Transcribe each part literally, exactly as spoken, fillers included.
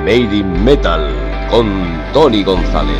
Made in Metal con Tony González.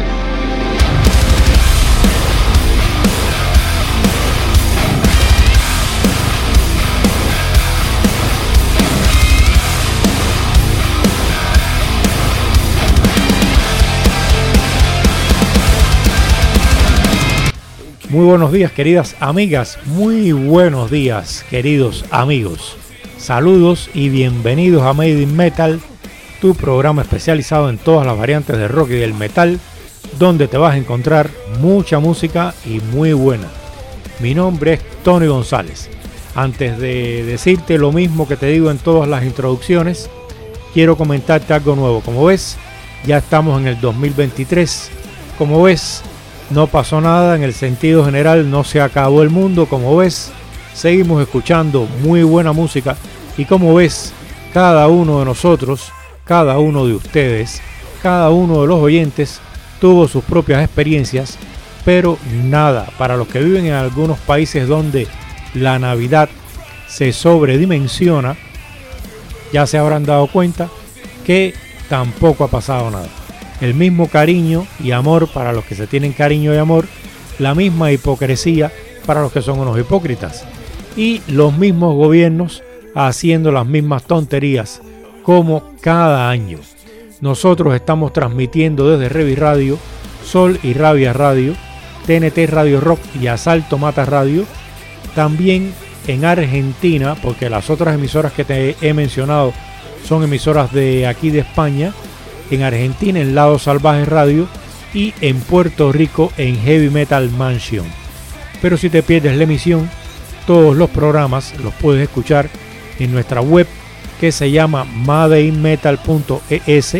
Muy buenos días, queridas amigas, muy buenos días, queridos amigos. Saludos y bienvenidos a Made in Metal, tu programa especializado en todas las variantes del rock y del metal, donde te vas a encontrar mucha música y muy buena. Mi nombre es Tony González. Antes de decirte lo mismo que te digo en todas las introducciones, quiero comentarte algo nuevo. Como ves, ya estamos en el dos mil veintitrés. Como ves, no pasó nada en el sentido general, no se acabó el mundo. Como ves, seguimos escuchando muy buena música y como ves, cada uno de nosotros, cada uno de ustedes, cada uno de los oyentes tuvo sus propias experiencias, pero nada, para los que viven en algunos países donde la Navidad se sobredimensiona, ya se habrán dado cuenta que tampoco ha pasado nada. El mismo cariño y amor para los que se tienen cariño y amor, la misma hipocresía para los que son unos hipócritas, y los mismos gobiernos haciendo las mismas tonterías como cada año. Nosotros estamos transmitiendo desde Revi Radio, Sol y Rabia Radio, T N T Radio Rock y Asalto Mata Radio, también en Argentina, porque las otras emisoras que te he mencionado son emisoras de aquí de España, en Argentina en Lado Salvaje Radio y en Puerto Rico en Heavy Metal Mansion. Pero si te pierdes la emisión, todos los programas los puedes escuchar en nuestra web que se llama made in metal punto e s,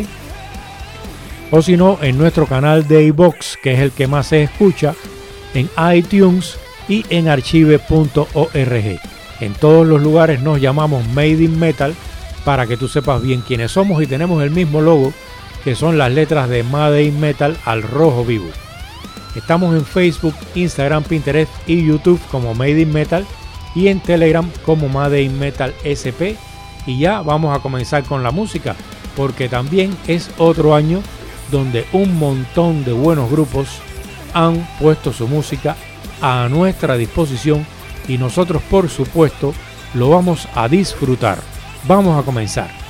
o si no en nuestro canal de iVoox, que es el que más se escucha, en iTunes y en archive punto org. En todos los lugares nos llamamos Made in Metal, para que tú sepas bien quiénes somos, y tenemos el mismo logo, que son las letras de Made in Metal al rojo vivo. Estamos en Facebook, Instagram, Pinterest y YouTube como Made in Metal, y en Telegram como Made in Metal S P. Y ya vamos a comenzar con la música, porque también es otro año donde un montón de buenos grupos han puesto su música a nuestra disposición y nosotros, por supuesto, lo vamos a disfrutar. Vamos a comenzar.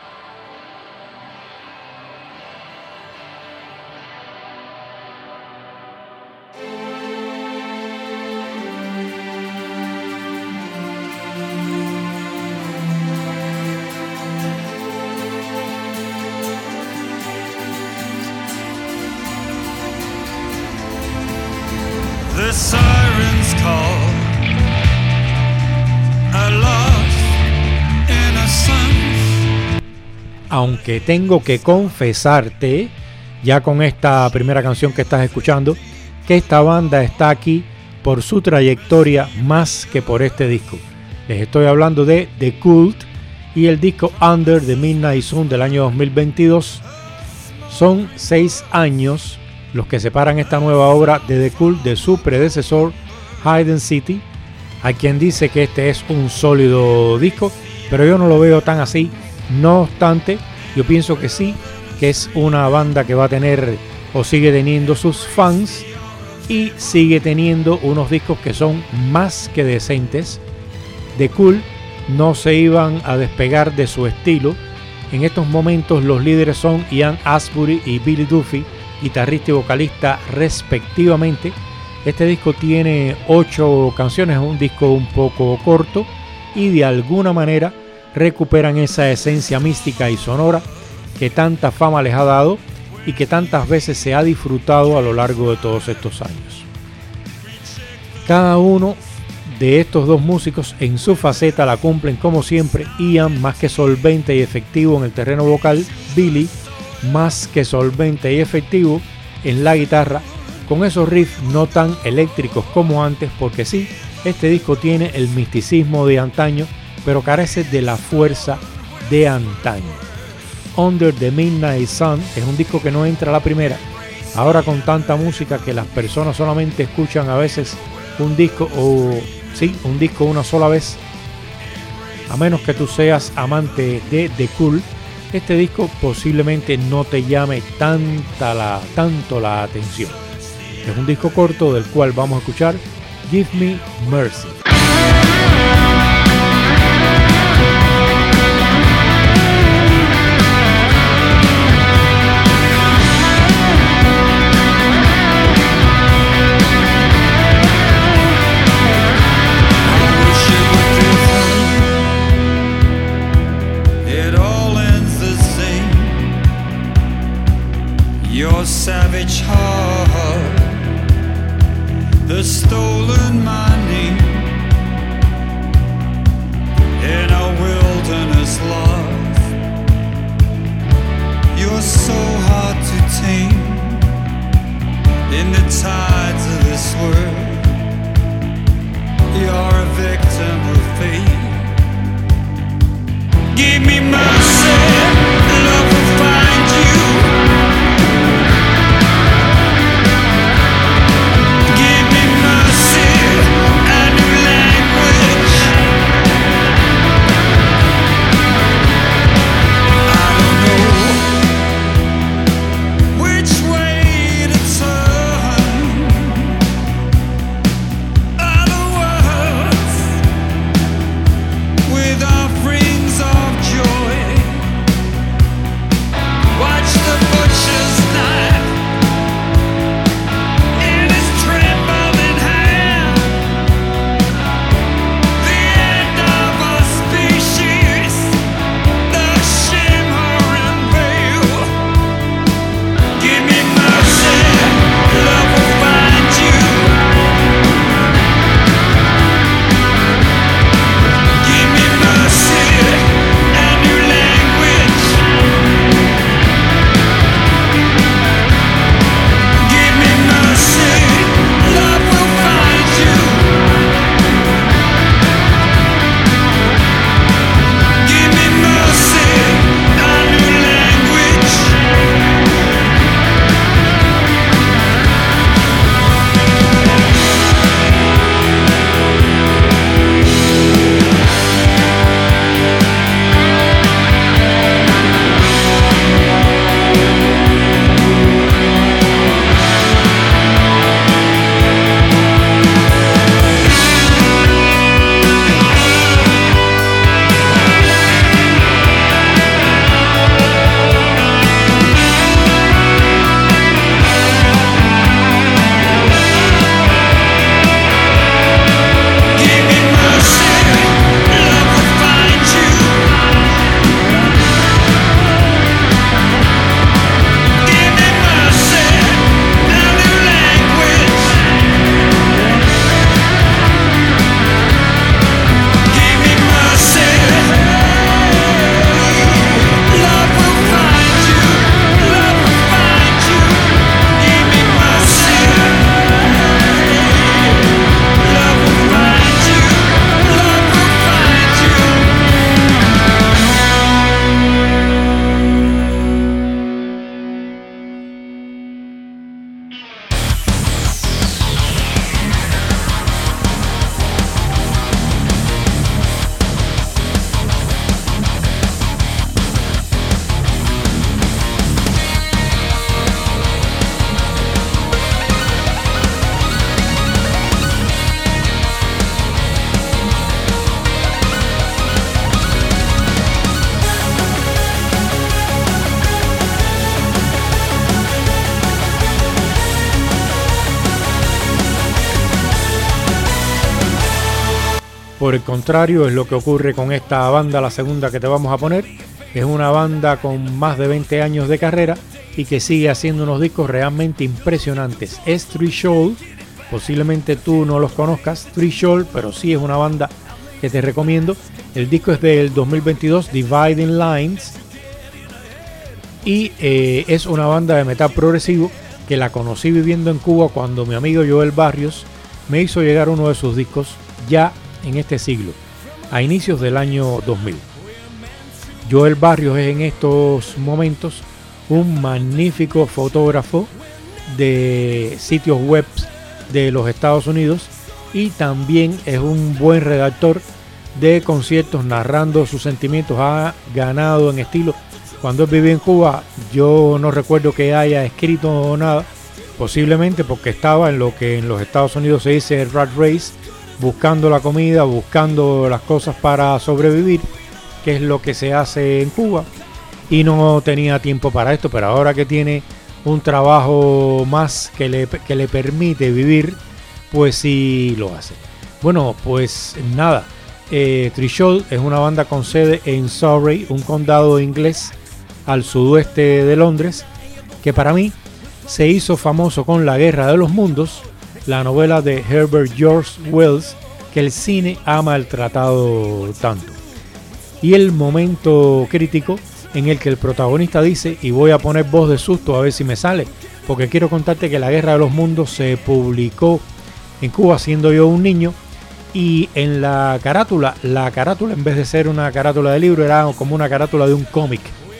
Aunque tengo que confesarte, ya con esta primera canción que estás escuchando, que esta banda está aquí por su trayectoria más que por este disco. Les estoy hablando de The Cult y el disco Under the Midnight Sun del año dos mil veintidós. Son seis años los que separan esta nueva obra de The Cult de su predecesor Hidden City. Hay quien dice que este es un sólido disco, pero yo no lo veo tan así. No obstante, yo pienso que sí, que es una banda que va a tener o sigue teniendo sus fans y sigue teniendo unos discos que son más que decentes. The Cult no se iban a despegar de su estilo. En estos momentos los líderes son Ian Astbury y Billy Duffy, guitarrista y vocalista respectivamente. Este disco tiene ocho canciones, es un disco un poco corto y de alguna manera recuperan esa esencia mística y sonora que tanta fama les ha dado y que tantas veces se ha disfrutado a lo largo de todos estos años. Cada uno de estos dos músicos en su faceta la cumplen como siempre. Ian más que solvente y efectivo en el terreno vocal, Billy más que solvente y efectivo en la guitarra, con esos riffs no tan eléctricos como antes, porque sí, este disco tiene el misticismo de antaño, pero carece de la fuerza de antaño. Under the Midnight Sun es un disco que no entra a la primera. Ahora con tanta música que las personas solamente escuchan a veces un disco o sí, un disco una sola vez. A menos que tú seas amante de The Cult, este disco posiblemente no te llame tanta la, tanto la atención. Es un disco corto del cual vamos a escuchar Give Me Mercy. Your savage heart has stolen my name in a wilderness love. You're so hard to tame in the tides of this world. You're a victim of fate. Give me mercy, love will find you. Por el contrario, es lo que ocurre con esta banda, la segunda que te vamos a poner. Es una banda con más de veinte años de carrera y que sigue haciendo unos discos realmente impresionantes. Es Threshold, posiblemente tú no los conozcas, Threshold, pero sí es una banda que te recomiendo. El disco es del dos mil veintidós, Dividing Lines, y eh, es una banda de metal progresivo que la conocí viviendo en Cuba cuando mi amigo Joel Barrios me hizo llegar uno de sus discos ya en este siglo, a inicios del año dos mil. Joel Barrios es en estos momentos un magnífico fotógrafo de sitios web de los Estados Unidos y también es un buen redactor de conciertos narrando sus sentimientos. Ha ganado en estilo cuando él vivía en Cuba, yo no recuerdo que haya escrito nada, posiblemente porque estaba en lo que en los Estados Unidos se dice rat race, buscando la comida, buscando las cosas para sobrevivir, que es lo que se hace en Cuba, y no tenía tiempo para esto, pero ahora que tiene un trabajo más que le, que le permite vivir, pues sí lo hace. Bueno, pues nada, eh, Trichot es una banda con sede en Surrey, un condado inglés al sudoeste de Londres, que para mí se hizo famoso con La Guerra de los Mundos, la novela de Herbert George Wells, que el cine ha maltratado tanto. Y el momento crítico en el que el protagonista dice, y voy a poner voz de susto a ver si me sale, porque quiero contarte que La Guerra de los Mundos se publicó en Cuba siendo yo un niño, y en la carátula, la carátula en vez de ser una carátula de libro era como una carátula de un cómic,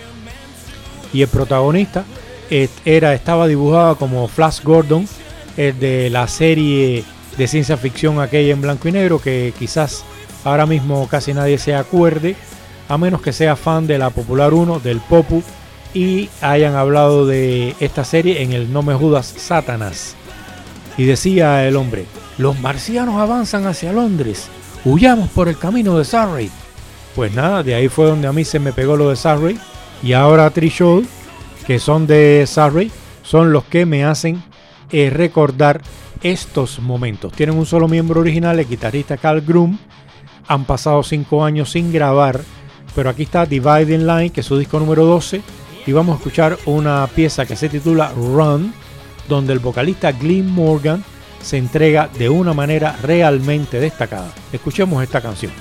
y el protagonista era, estaba dibujado como Flash Gordon, el de la serie de ciencia ficción aquella en blanco y negro, que quizás ahora mismo casi nadie se acuerde, a menos que sea fan de la Popular uno, del Popu, y hayan hablado de esta serie en el No Me Jodas Satanás. Y decía el hombre, los marcianos avanzan hacia Londres, huyamos por el camino de Surrey. Pues nada, de ahí fue donde a mí se me pegó lo de Surrey, y ahora Trichot, que son de Surrey, son los que me hacen eh, recordar estos momentos. Tienen un solo miembro original, el guitarrista Carl Groom. Han pasado cinco años sin grabar, pero aquí está Dividing Line, que es su disco número doce, y vamos a escuchar una pieza que se titula Run, donde el vocalista Glenn Morgan se entrega de una manera realmente destacada. Escuchemos esta canción.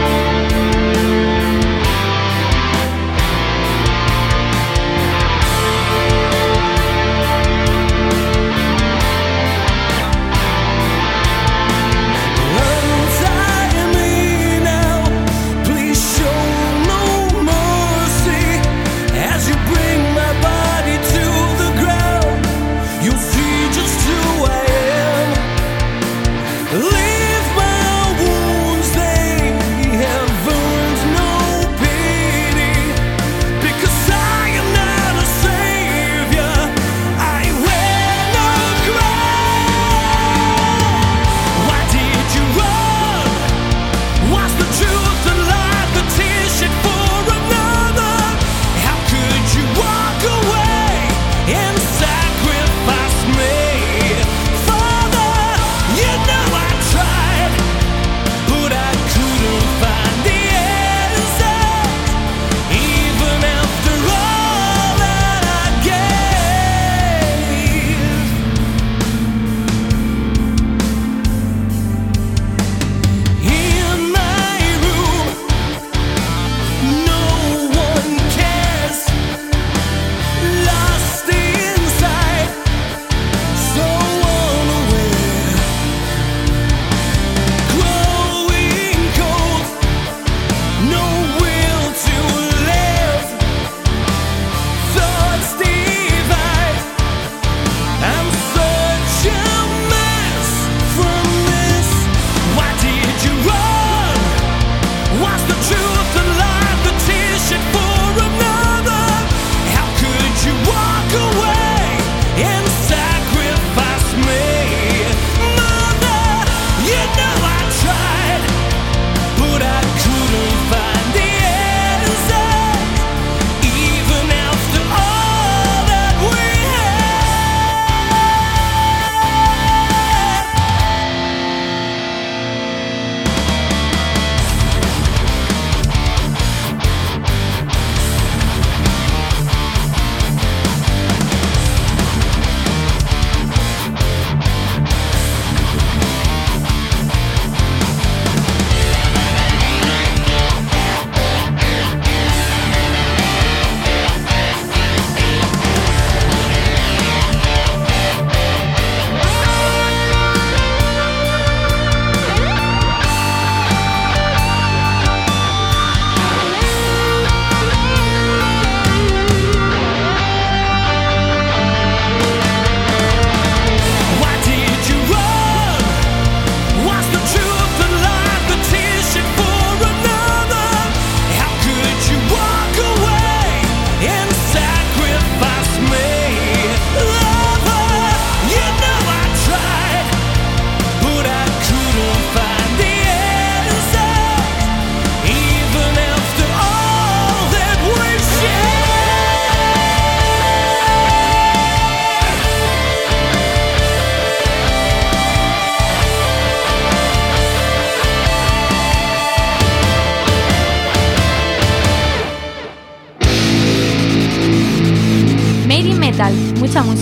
Thank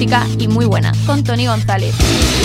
música y muy buena, con Tony González.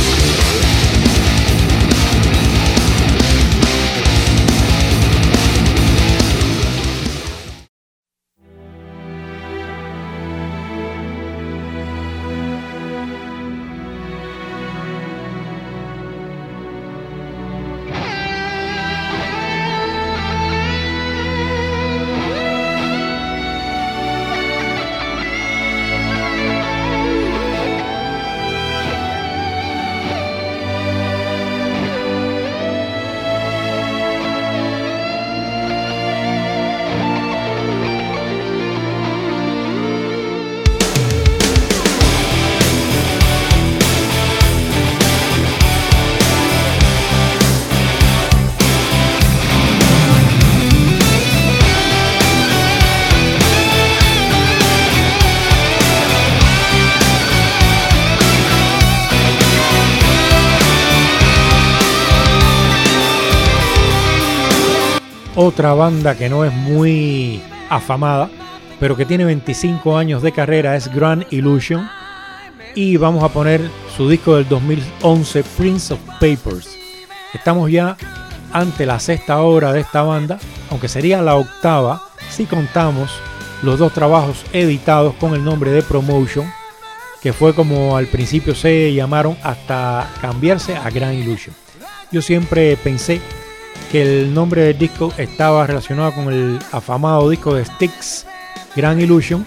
Otra banda que no es muy afamada, pero que tiene veinticinco años de carrera, es Grand Illusion. Y vamos a poner su disco del dos mil once, Prince of Papers. Estamos ya ante la sexta obra de esta banda, aunque sería la octava si contamos los dos trabajos editados con el nombre de Promotion, que fue como al principio se llamaron hasta cambiarse a Grand Illusion. Yo siempre pensé que el nombre del disco estaba relacionado con el afamado disco de Styx, Grand Illusion,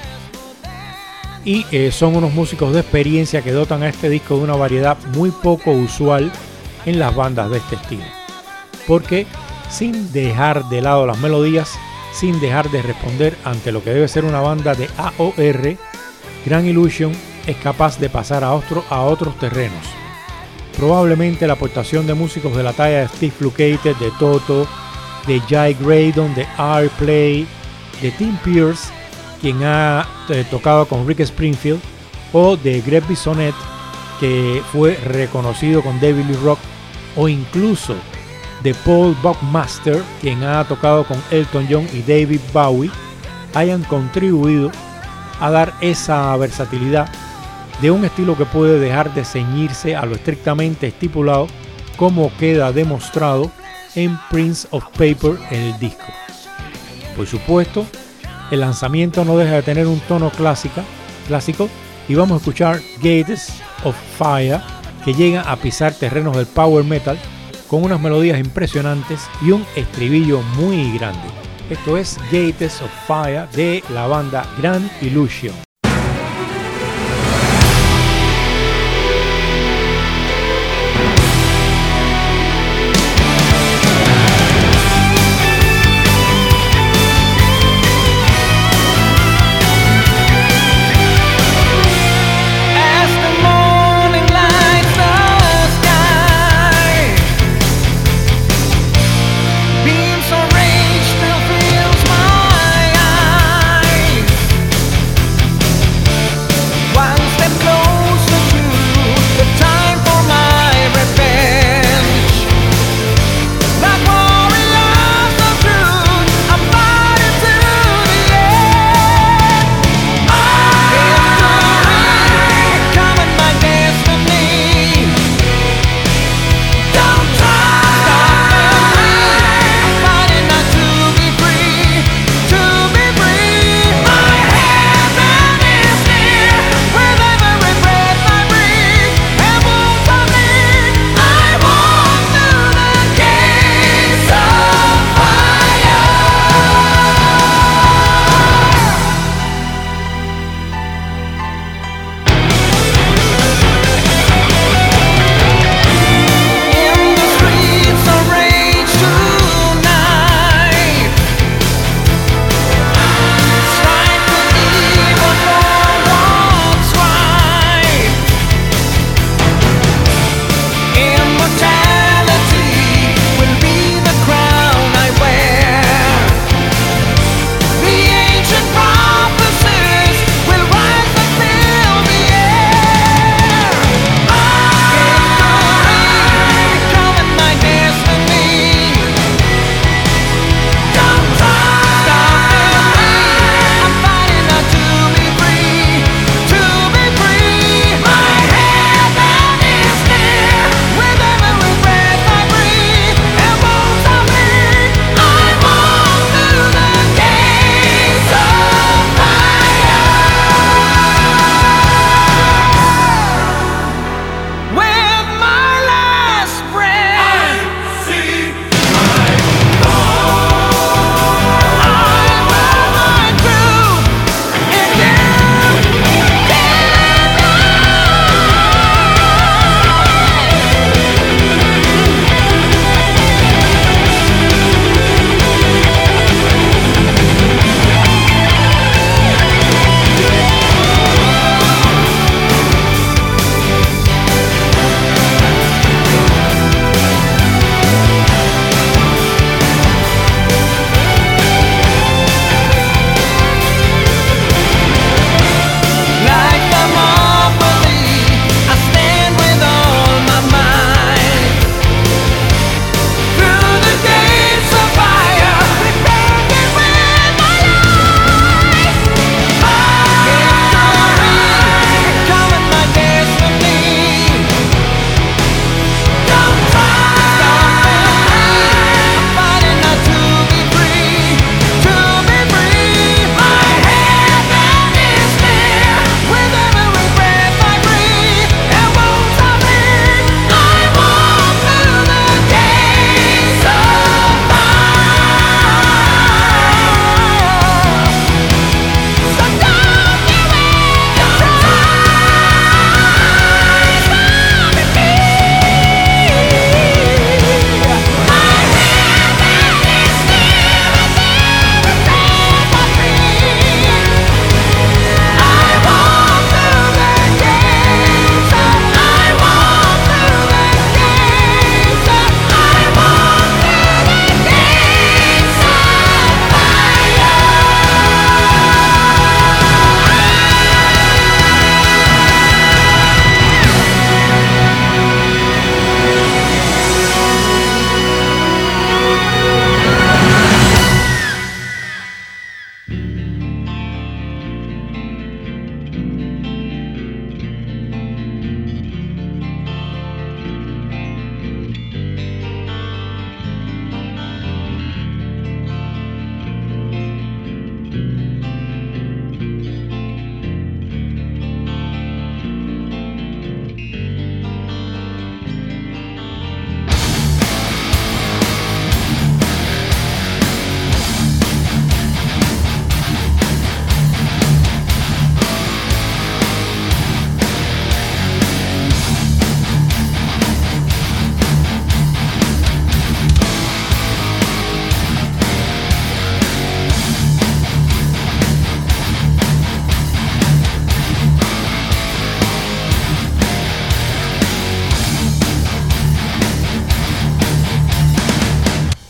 y eh, son unos músicos de experiencia que dotan a este disco de una variedad muy poco usual en las bandas de este estilo, porque sin dejar de lado las melodías, sin dejar de responder ante lo que debe ser una banda de A O R, Grand Illusion es capaz de pasar a, otro, a otros terrenos. Probablemente la aportación de músicos de la talla de Steve Lukather, de Toto, de Jay Graydon, de R-Play, de Tim Pierce, quien ha eh, tocado con Rick Springfield, o de Greg Bissonette, que fue reconocido con David Lee Roth, o incluso de Paul Buckmaster, quien ha tocado con Elton John y David Bowie, hayan contribuido a dar esa versatilidad de un estilo que puede dejar de ceñirse a lo estrictamente estipulado, como queda demostrado en Prince of Paper en el disco. Por supuesto, el lanzamiento no deja de tener un tono clásica, clásico, y vamos a escuchar Gates of Fire, que llega a pisar terrenos del power metal con unas melodías impresionantes y un estribillo muy grande. Esto es Gates of Fire de la banda Grand Illusion. Still feels my eyes.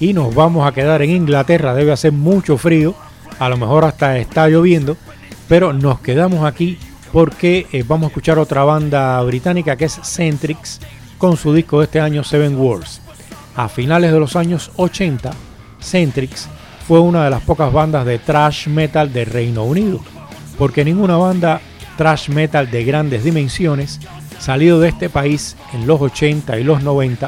y nos vamos a quedar en Inglaterra. Debe hacer mucho frío, a lo mejor hasta está lloviendo, pero nos quedamos aquí porque eh, vamos a escuchar otra banda británica que es Centrix con su disco de este año Seven Wars. A finales de los años ochenta, Centrix fue una de las pocas bandas de thrash metal de Reino Unido, porque ninguna banda thrash metal de grandes dimensiones salió de este país en los ochenta y los noventa,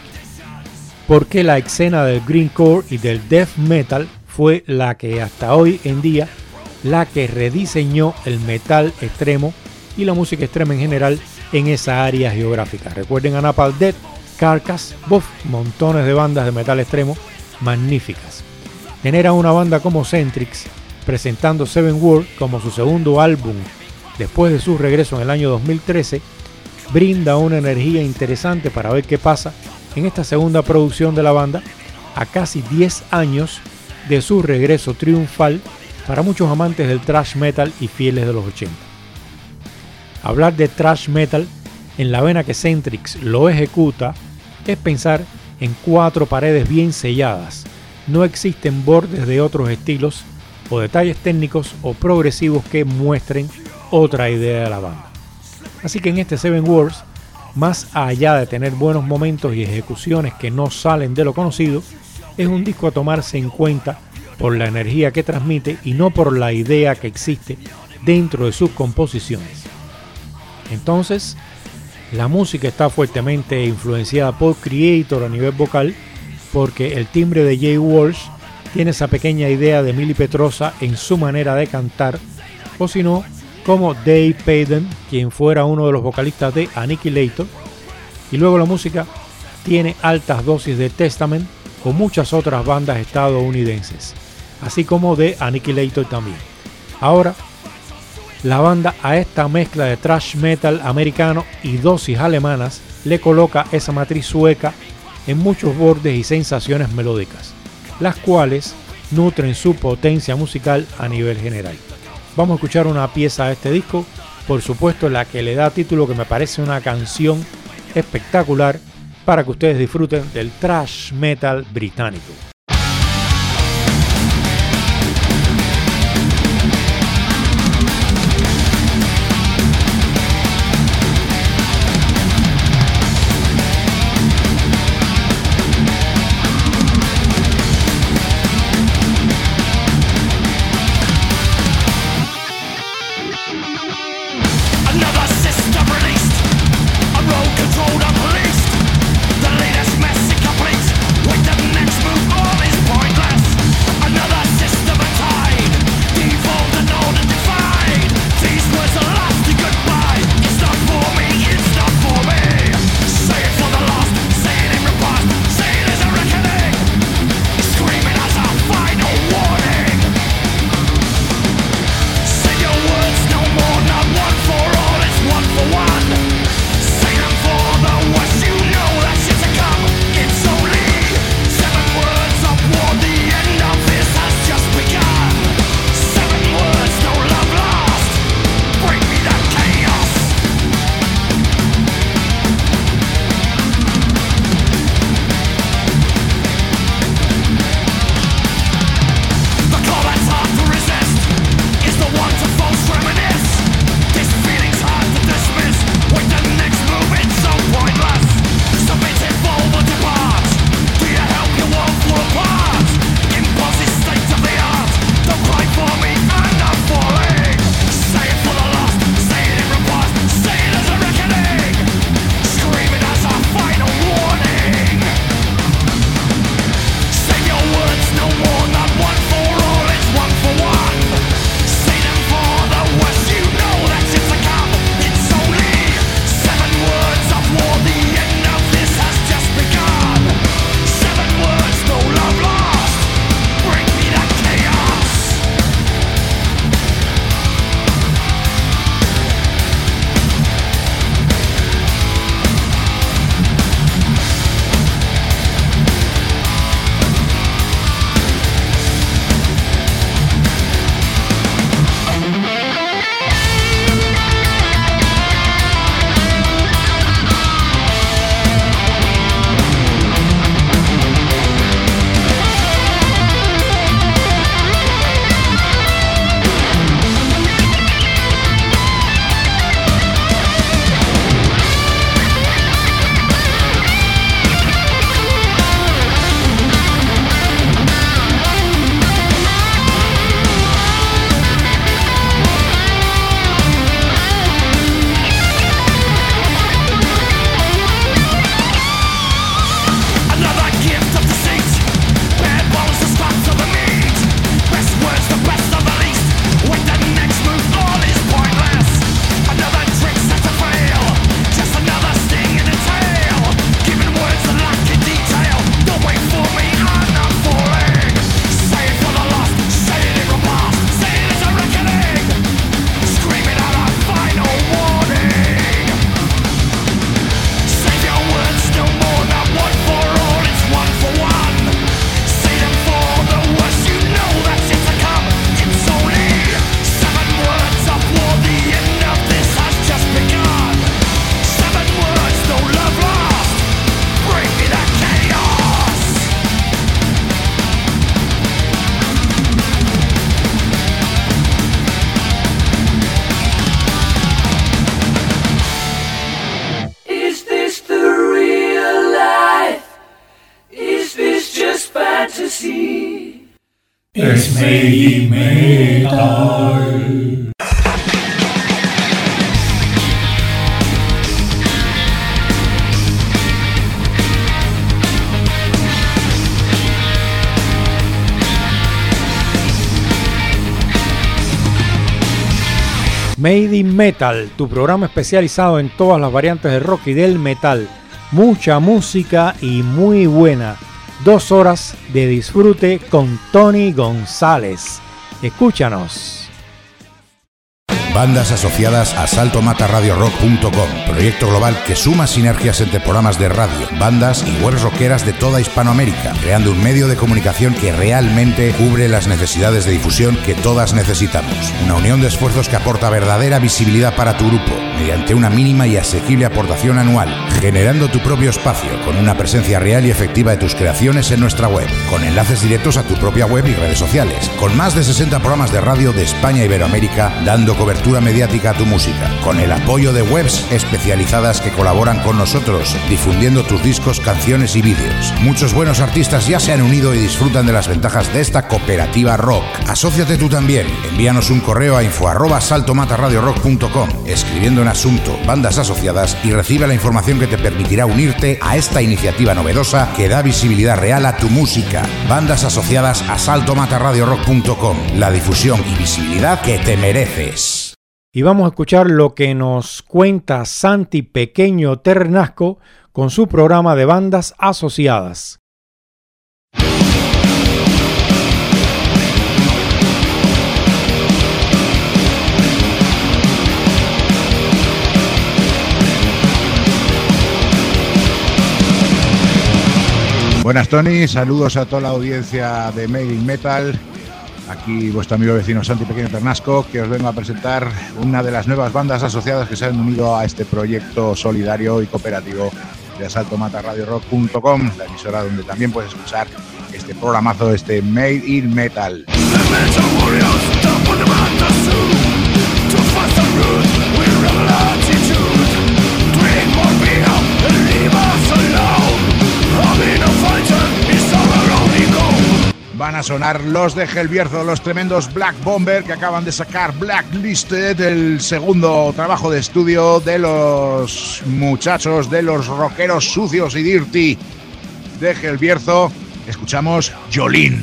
porque la escena del grindcore y del death metal fue la que hasta hoy en día la que rediseñó el metal extremo y la música extrema en general en esa área geográfica. Recuerden a Napalm Death, Carcass, buff, montones de bandas de metal extremo magníficas. Tener a una banda como Centrix presentando Seven Wars como su segundo álbum después de su regreso en el año dos mil trece brinda una energía interesante para ver qué pasa en esta segunda producción de la banda a casi diez años de su regreso triunfal para muchos amantes del thrash metal y fieles de los ochenta. Hablar de thrash metal en la vena que Centrix lo ejecuta es pensar en cuatro paredes bien selladas. No existen bordes de otros estilos o detalles técnicos o progresivos que muestren otra idea de la banda. Así que en este Seven Wars, más allá de tener buenos momentos y ejecuciones que no salen de lo conocido, es un disco a tomarse en cuenta por la energía que transmite y no por la idea que existe dentro de sus composiciones. Entonces, la música está fuertemente influenciada por Kreator a nivel vocal, porque el timbre de Jay Walsh tiene esa pequeña idea de Emili Petrosa en su manera de cantar, o si no, como Dave Payden, quien fuera uno de los vocalistas de Annihilator, y luego la música tiene altas dosis de Testament o muchas otras bandas estadounidenses, así como de Annihilator también. Ahora, la banda a esta mezcla de thrash metal americano y dosis alemanas le coloca esa matriz sueca en muchos bordes y sensaciones melódicas, las cuales nutren su potencia musical a nivel general. Vamos a escuchar una pieza de este disco, por supuesto la que le da título, que me parece una canción espectacular para que ustedes disfruten del thrash metal británico. Another system released, a road controlled and policed. The latest message complete with the next move on. Galaxy. Es Made Metal. Made in Metal, tu programa especializado en todas las variantes del rock y del metal. Mucha música y muy buena. Dos horas de disfrute con Tony González. Escúchanos. Bandas asociadas a salto mata radio rock punto com, proyecto global que suma sinergias entre programas de radio, bandas y webs rockeras de toda Hispanoamérica, creando un medio de comunicación que realmente cubre las necesidades de difusión que todas necesitamos. Una unión de esfuerzos que aporta verdadera visibilidad para tu grupo, mediante una mínima y asequible aportación anual, generando tu propio espacio, con una presencia real y efectiva de tus creaciones en nuestra web, con enlaces directos a tu propia web y redes sociales, con más de sesenta programas de radio de España e Iberoamérica, dando cobertura mediática a tu música, con el apoyo de webs especializadas que colaboran con nosotros, difundiendo tus discos, canciones y vídeos. Muchos buenos artistas ya se han unido y disfrutan de las ventajas de esta cooperativa rock. Asóciate tú también. Envíanos un correo a info arroba salto mata radio rock punto com, escribiendo en asunto bandas asociadas, y recibe la información que te permitirá unirte a esta iniciativa novedosa que da visibilidad real a tu música. Bandas asociadas a salto mata radio rock punto com, la difusión y visibilidad que te mereces. Y vamos a escuchar lo que nos cuenta Santi Pequeño Ternasco con su programa de bandas asociadas. Buenas, Tony, saludos a toda la audiencia de Made in Metal. Aquí vuestro amigo vecino Santi Pequeño Ternasco, que os vengo a presentar una de las nuevas bandas asociadas que se han unido a este proyecto solidario y cooperativo de salto mata radio rock punto com, la emisora donde también puedes escuchar este programazo, este Made in Metal. Van a sonar los de Gelbierzo, los tremendos Black Bomber, que acaban de sacar Blacklisted, el segundo trabajo de estudio de los muchachos, de los rockeros sucios y dirty de Gelbierzo. Escuchamos Jolene.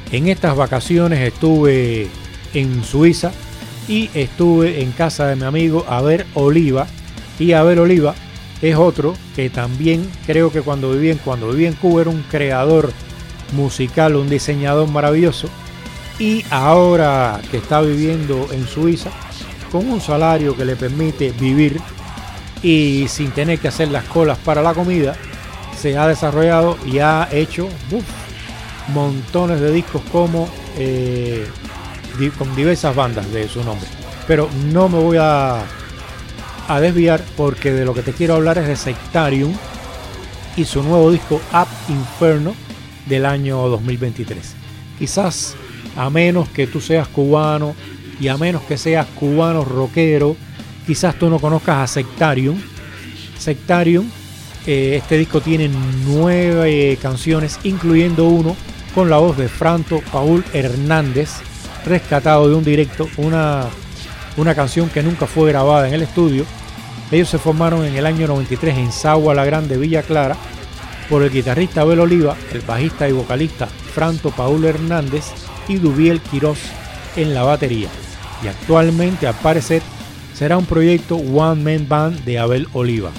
En estas vacaciones estuve en Suiza y estuve en casa de mi amigo Abel Oliva. Y Abel Oliva es otro que también creo que cuando viví en, cuando viví en Cuba era un creador musical, un diseñador maravilloso. Y ahora que está viviendo en Suiza con un salario que le permite vivir y sin tener que hacer las colas para la comida, se ha desarrollado y ha hecho uf, montones de discos como eh, di, con diversas bandas de su nombre. Pero no me voy a, a desviar, porque de lo que te quiero hablar es de Sectarium y su nuevo disco Ab Inferno del año dos mil veintitrés. Quizás, a menos que tú seas cubano y a menos que seas cubano rockero, quizás tú no conozcas a Sectarium. Sectarium, eh, este disco tiene nueve canciones, incluyendo uno con la voz de Franto Paul Hernández, rescatado de un directo, una, una canción que nunca fue grabada en el estudio. Ellos se formaron en el año noventa y tres en Sagua La Grande, Villa Clara, por el guitarrista Abel Oliva, el bajista y vocalista Franto Paul Hernández y Dubiel Quiroz en la batería. Y actualmente, al parecer, será un proyecto One Man Band de Abel Oliva.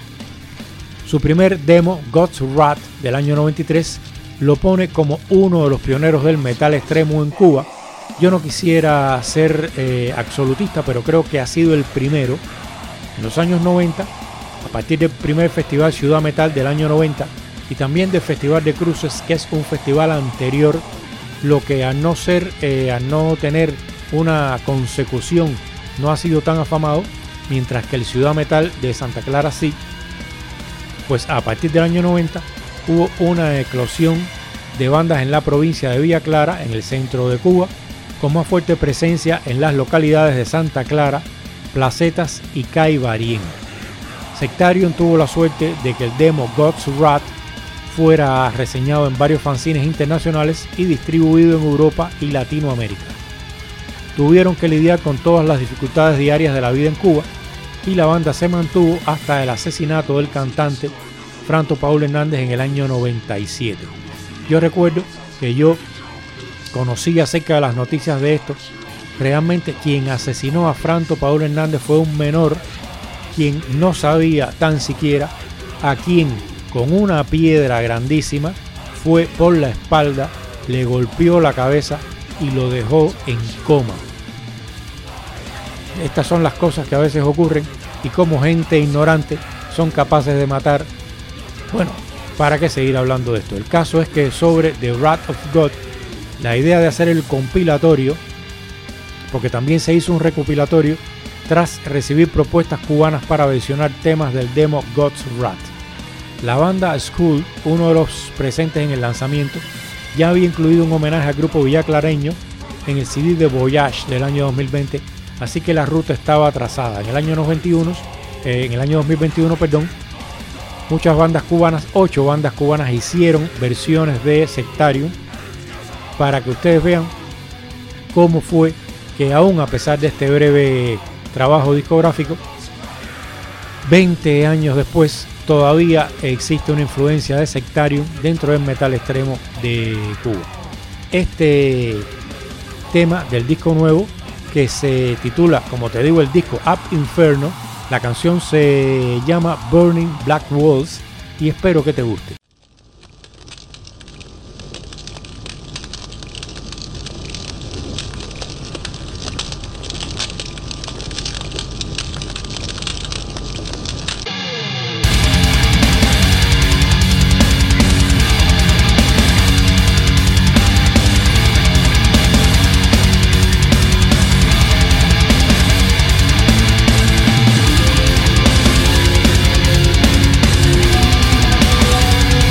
Su primer demo, God's Wrath, del año noventa y tres, lo pone como uno de los pioneros del metal extremo en Cuba. Yo no quisiera ser eh, absolutista, pero creo que ha sido el primero. En los años noventa, a partir del primer festival Ciudad Metal del año noventa y también del Festival de Cruces, que es un festival anterior, lo que al no ser, eh, al no tener una consecución, no ha sido tan afamado, mientras que el Ciudad Metal de Santa Clara sí. Pues a partir del año noventa hubo una eclosión de bandas en la provincia de Villa Clara, en el centro de Cuba, con más fuerte presencia en las localidades de Santa Clara, Placetas y Caibarien. Sectarium tuvo la suerte de que el demo God's Wrath fuera reseñado en varios fanzines internacionales y distribuido en Europa y Latinoamérica. Tuvieron que lidiar con todas las dificultades diarias de la vida en Cuba y la banda se mantuvo hasta el asesinato del cantante Franto Paul Hernández en el año noventa y siete. Yo recuerdo que yo conocí acerca de las noticias de esto. Realmente quien asesinó a Franto Paul Hernández fue un menor, quien no sabía tan siquiera a quien con una piedra grandísima fue por la espalda, le golpeó la cabeza y lo dejó en coma. Estas son las cosas que a veces ocurren y como gente ignorante son capaces de matar. Bueno, ¿para qué seguir hablando de esto? El caso es que sobre The Wrath of God, la idea de hacer el compilatorio, porque también se hizo un recopilatorio tras recibir propuestas cubanas para versionar temas del demo God's Wrath. La banda School, uno de los presentes en el lanzamiento, ya había incluido un homenaje al grupo villaclareño en el C D de Voyage del año dos mil veinte, así que la ruta estaba atrasada. En el año noventa y uno, eh, en el año dos mil veintiuno, perdón, muchas bandas cubanas, ocho bandas cubanas hicieron versiones de Sectarium para que ustedes vean cómo fue que aún a pesar de este breve trabajo discográfico, veinte años después, todavía existe una influencia de Sectarium dentro del metal extremo de Cuba. Este tema del disco nuevo, que se titula, como te digo, el disco Ab Inferno, la canción se llama Burning Black Walls y espero que te guste. We'll be right back.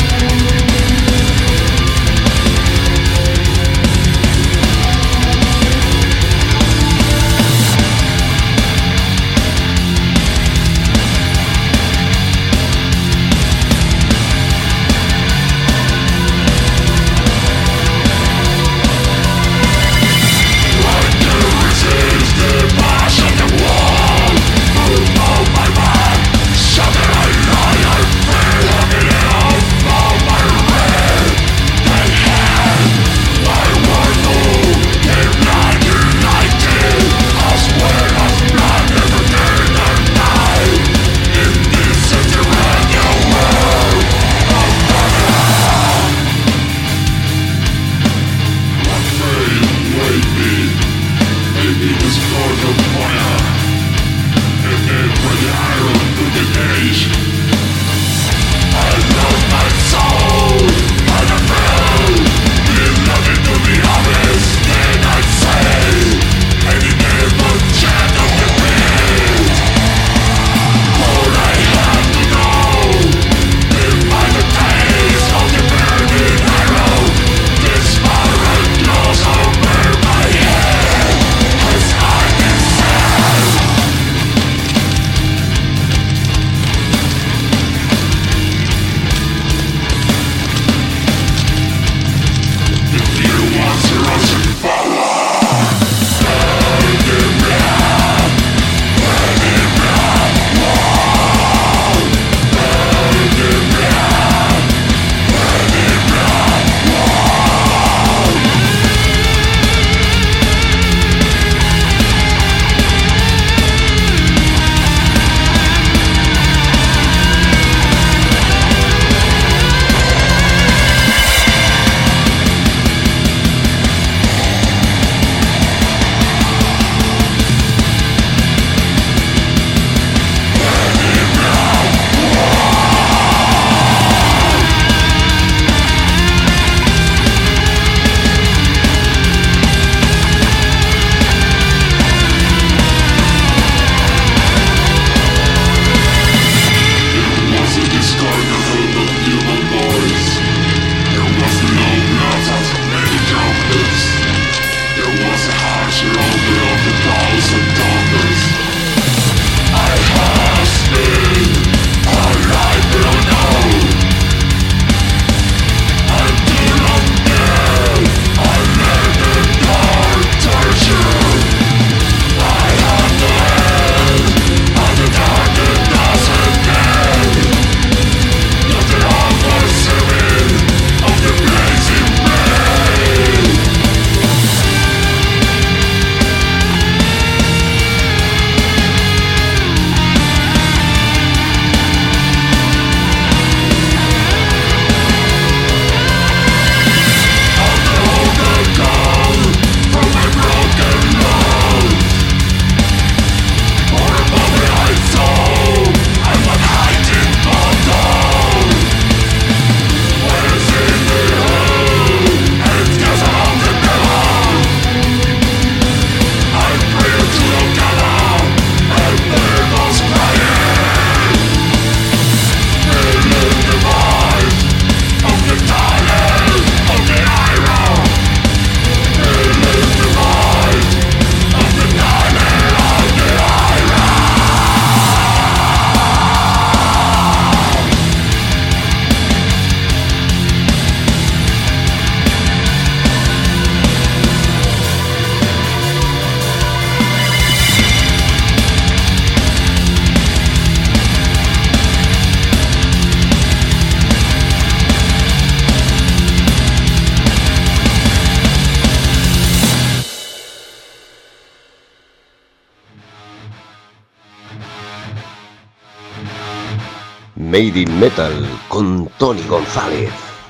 Made in Metal con Tony González.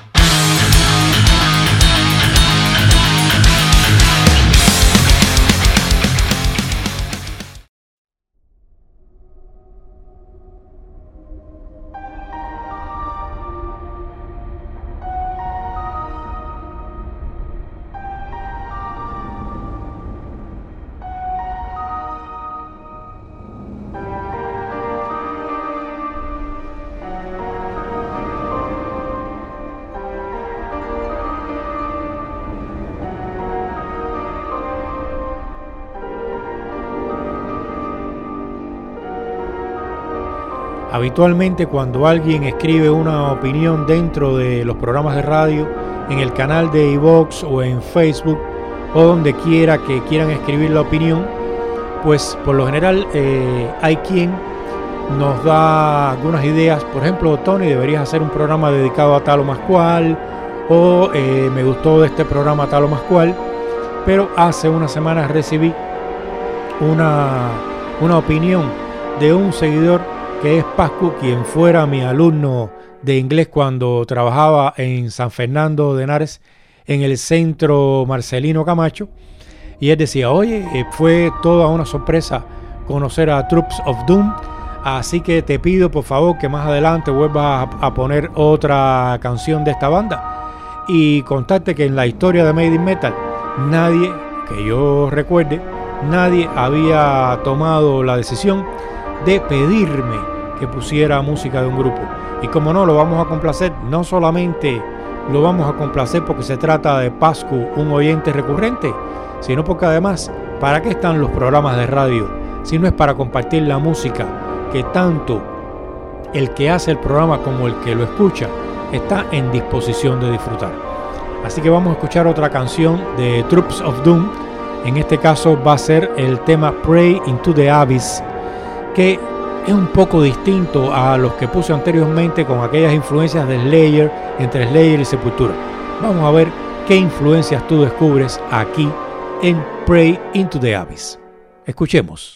Habitualmente cuando alguien escribe una opinión dentro de los programas de radio, en el canal de iVoox o en Facebook o donde quiera que quieran escribir la opinión, pues por lo general eh, hay quien nos da algunas ideas. Por ejemplo, Tony, deberías hacer un programa dedicado a tal o más cual, o eh, me gustó de este programa tal o más cual. Pero hace unas semanas recibí una, una opinión de un seguidor que es Pascu, quien fuera mi alumno de inglés cuando trabajaba en San Fernando de Henares, en el centro Marcelino Camacho. Y él decía, oye, fue toda una sorpresa conocer a Troops of Doom, así que te pido por favor que más adelante vuelvas a, a poner otra canción de esta banda. Y contarte que en la historia de Made in Metal, nadie, que yo recuerde, nadie había tomado la decisión de pedirme que pusiera música de un grupo. Y como no, lo vamos a complacer. No solamente lo vamos a complacer porque se trata de Pascu, un oyente recurrente, sino porque además, ¿para qué están los programas de radio? Si no es para compartir la música que tanto el que hace el programa como el que lo escucha está en disposición de disfrutar. Así que vamos a escuchar otra canción de Troops of Doom. En este caso va a ser el tema Pray into the Abyss, que es un poco distinto a los que puse anteriormente con aquellas influencias de Slayer, entre Slayer y Sepultura. Vamos a ver qué influencias tú descubres aquí en Pray into the Abyss. Escuchemos.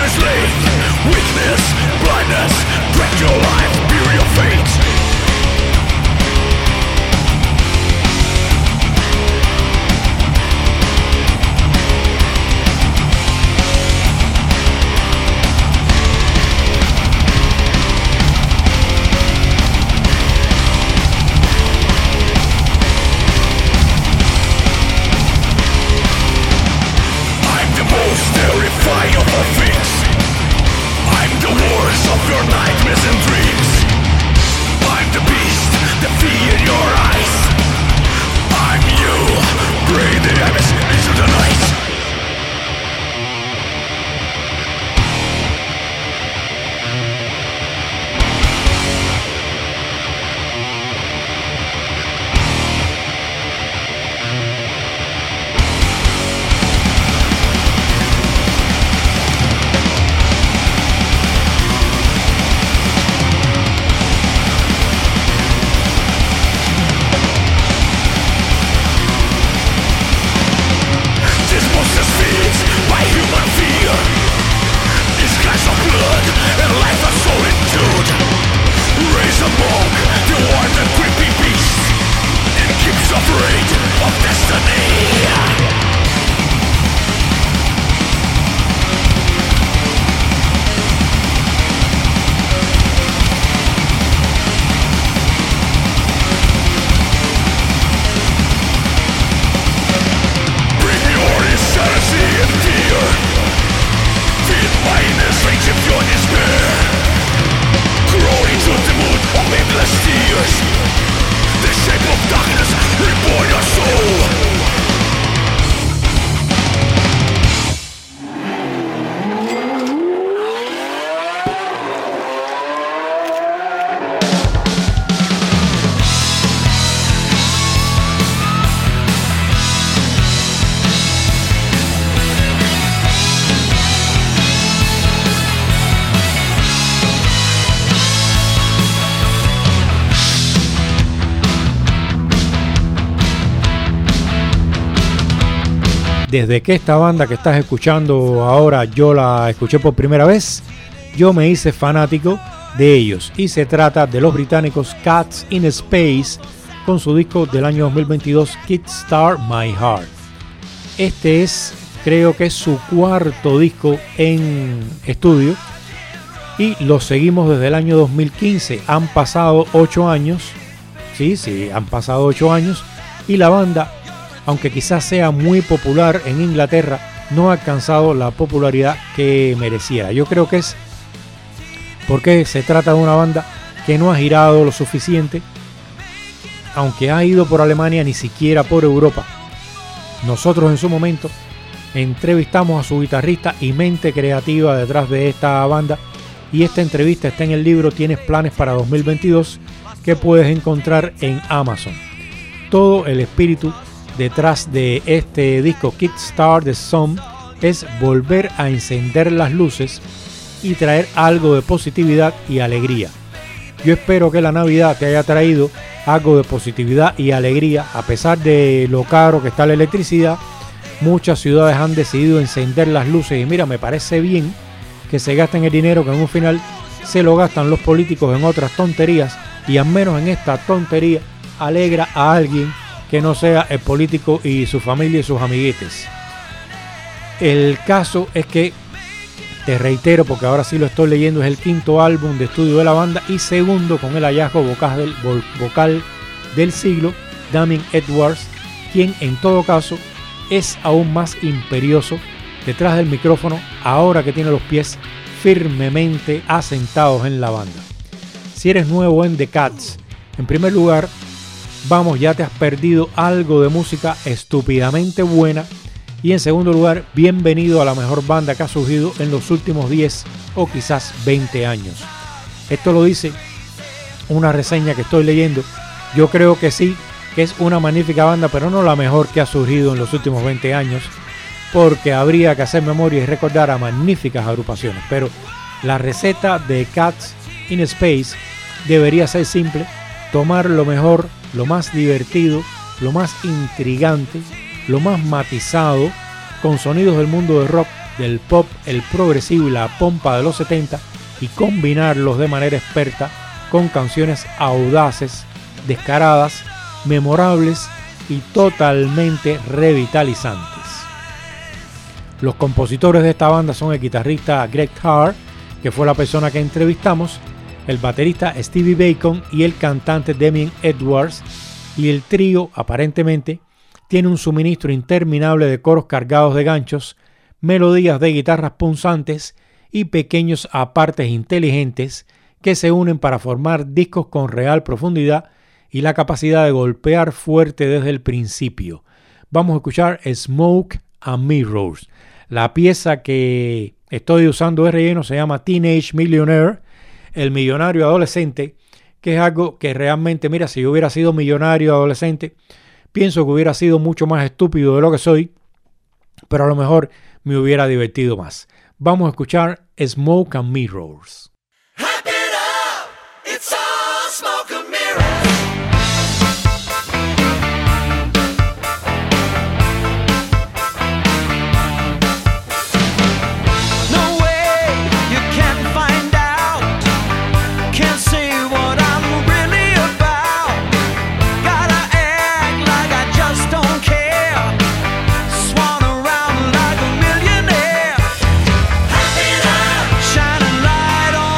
Desde que esta banda que estás escuchando ahora yo la escuché por primera vez, yo me hice fanático de ellos. Y se trata de los británicos Cats in Space con su disco del año dos mil veintidós, Kickstart My Heart. Este es, creo que es su cuarto disco en estudio y lo seguimos desde el año dos mil quince. Han pasado ocho años, sí, sí, han pasado ocho años y la banda, aunque quizás sea muy popular en Inglaterra, no ha alcanzado la popularidad que mereciera. Yo creo que es porque se trata de una banda que no ha girado lo suficiente, aunque ha ido por Alemania, ni siquiera por Europa. Nosotros en su momento entrevistamos a su guitarrista y mente creativa detrás de esta banda, y esta entrevista está en el libro Tienes planes para dos mil veintidós, que puedes encontrar en Amazon. Todo el espíritu detrás de este disco Kickstart the Sun es volver a encender las luces y traer algo de positividad y alegría. Yo espero que la Navidad te haya traído algo de positividad y alegría. A pesar de lo caro que está la electricidad, muchas ciudades han decidido encender las luces y mira, me parece bien que se gasten el dinero que en un final se lo gastan los políticos en otras tonterías, y al menos en esta tontería alegra a alguien que no sea el político y su familia y sus amiguetes. El caso es que, te reitero porque ahora sí lo estoy leyendo, es el quinto álbum de estudio de la banda y segundo con el hallazgo vocal del, vocal del siglo, Damien Edwards, quien en todo caso es aún más imperioso detrás del micrófono ahora que tiene los pies firmemente asentados en la banda. Si eres nuevo en The Cats, en primer lugar, vamos, ya te has perdido algo de música estúpidamente buena. Y en segundo lugar, bienvenido a la mejor banda que ha surgido en los últimos diez o quizás veinte años. Esto lo dice una reseña que estoy leyendo. Yo creo que sí, que es una magnífica banda, pero no la mejor que ha surgido en los últimos veinte años, porque habría que hacer memoria y recordar a magníficas agrupaciones. Pero la receta de Cats in Space debería ser simple: tomar lo mejor, lo más divertido, lo más intrigante, lo más matizado, con sonidos del mundo del rock del pop, el progresivo y la pompa de los setenta y combinarlos de manera experta con canciones audaces, descaradas, memorables y totalmente revitalizantes. Los compositores de esta banda son el guitarrista Greg Hart, que fue la persona que entrevistamos, el baterista Stevie Bacon y el cantante Damien Edwards, y el trío aparentemente tiene un suministro interminable de coros cargados de ganchos, melodías de guitarras punzantes y pequeños apartes inteligentes que se unen para formar discos con real profundidad y la capacidad de golpear fuerte desde el principio. Vamos a escuchar Smoke and Mirrors. La pieza que estoy usando de relleno se llama Teenage Millionaire, el millonario adolescente, que es algo que realmente, mira, si yo hubiera sido millonario adolescente, pienso que hubiera sido mucho más estúpido de lo que soy, pero a lo mejor me hubiera divertido más. Vamos a escuchar Smoke and Mirrors. Hype it up, it's all smoke and mirrors. No way you can find out, can't say what I'm really about. Gotta act like I just don't care, swan around like a millionaire. Hype it up, shine a light on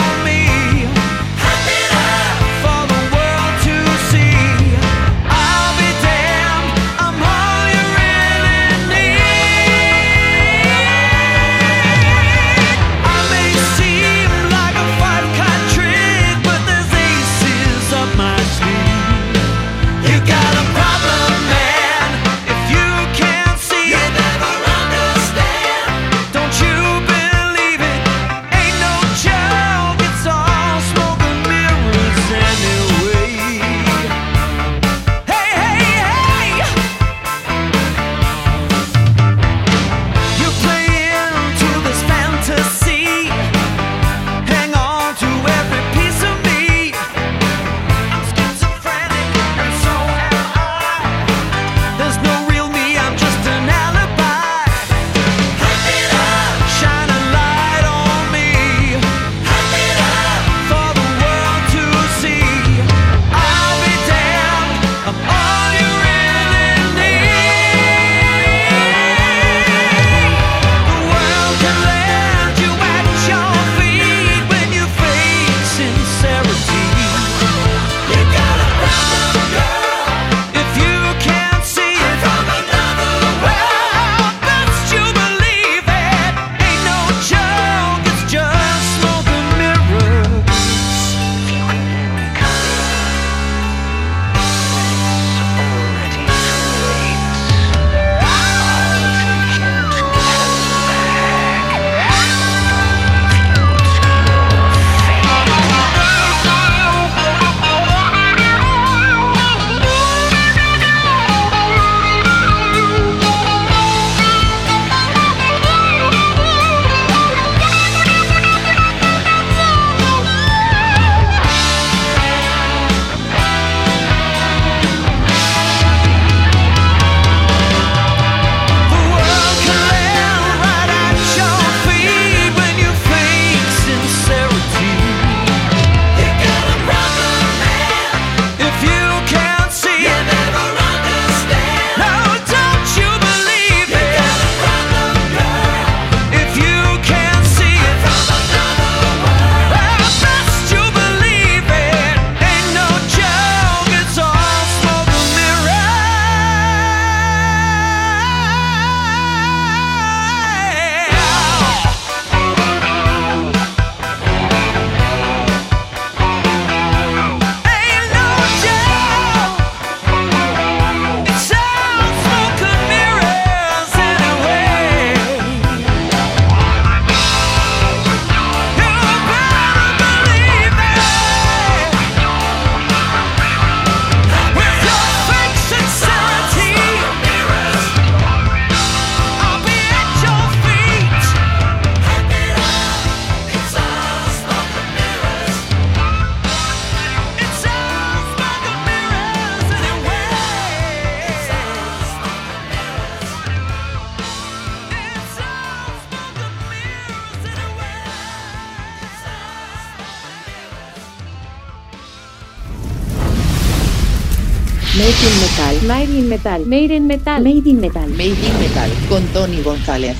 Made in Metal. Made in Metal. Made in Metal. Made in Metal. Made in Metal con Tony González.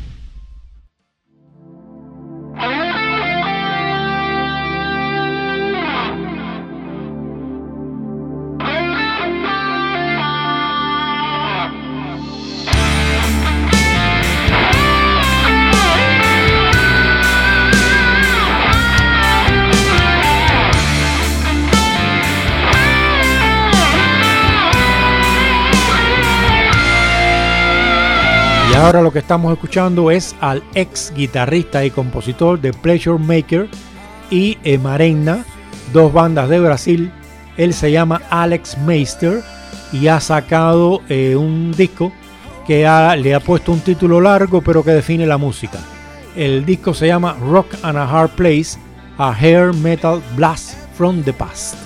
Y ahora lo que estamos escuchando es al ex guitarrista y compositor de Pleasure Maker y Emarena, dos bandas de Brasil. Él se llama Alex Meister y ha sacado eh, un disco que ha, le ha puesto un título largo pero que define la música. El disco se llama Rock and a Hard Place, a Hair Metal Blast from the Past.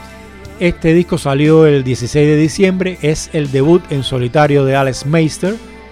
Este disco salió el dieciséis de diciembre, es el debut en solitario de Alex Meister.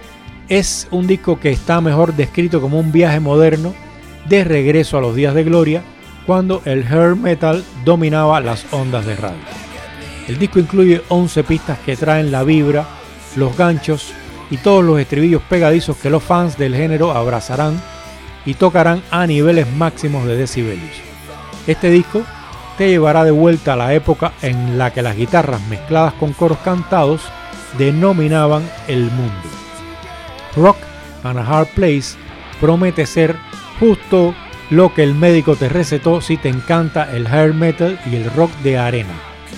Es un disco que está mejor descrito como un viaje moderno de regreso a los días de gloria, cuando el hair metal dominaba las ondas de radio. El disco incluye once pistas que traen la vibra, los ganchos y todos los estribillos pegadizos que los fans del género abrazarán y tocarán a niveles máximos de decibelios. Este disco te llevará de vuelta a la época en la que las guitarras mezcladas con coros cantados denominaban el mundo. Rock and a Hard Place promete ser justo lo que el médico te recetó si te encanta el hair metal y el rock de arena.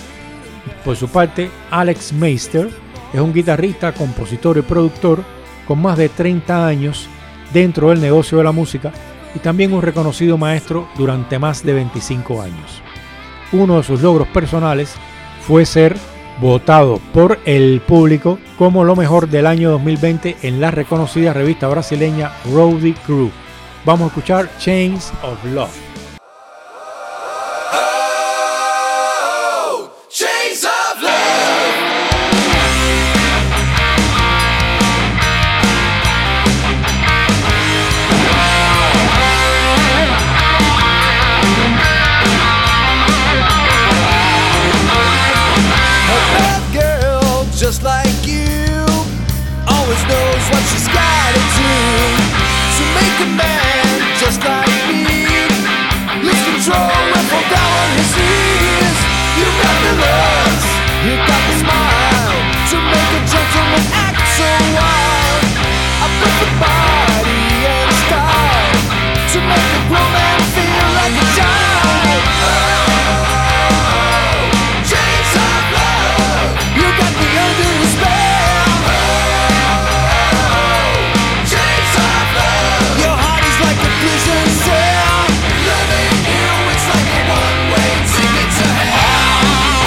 Por su parte, Alex Meister es un guitarrista, compositor y productor con más de treinta años dentro del negocio de la música y también un reconocido maestro durante más de veinticinco años. Uno de sus logros personales fue ser votado por el público como lo mejor del año dos mil veinte en la reconocida revista brasileña Roadie Crew. Vamos a escuchar Chains of Love. Oh, chains of love. Just like you, always knows what she's gotta do to make a man just like me lose control and fall down on his knees. You got the looks, you got the smile to make a gentleman act so wild. A perfect body and style to make a grown man feel like a child. Oh, chains of love, you got me under your spell. Oh, chains of love, your heart is like a prison cell. Loving you, it's like a one-way ticket to hell.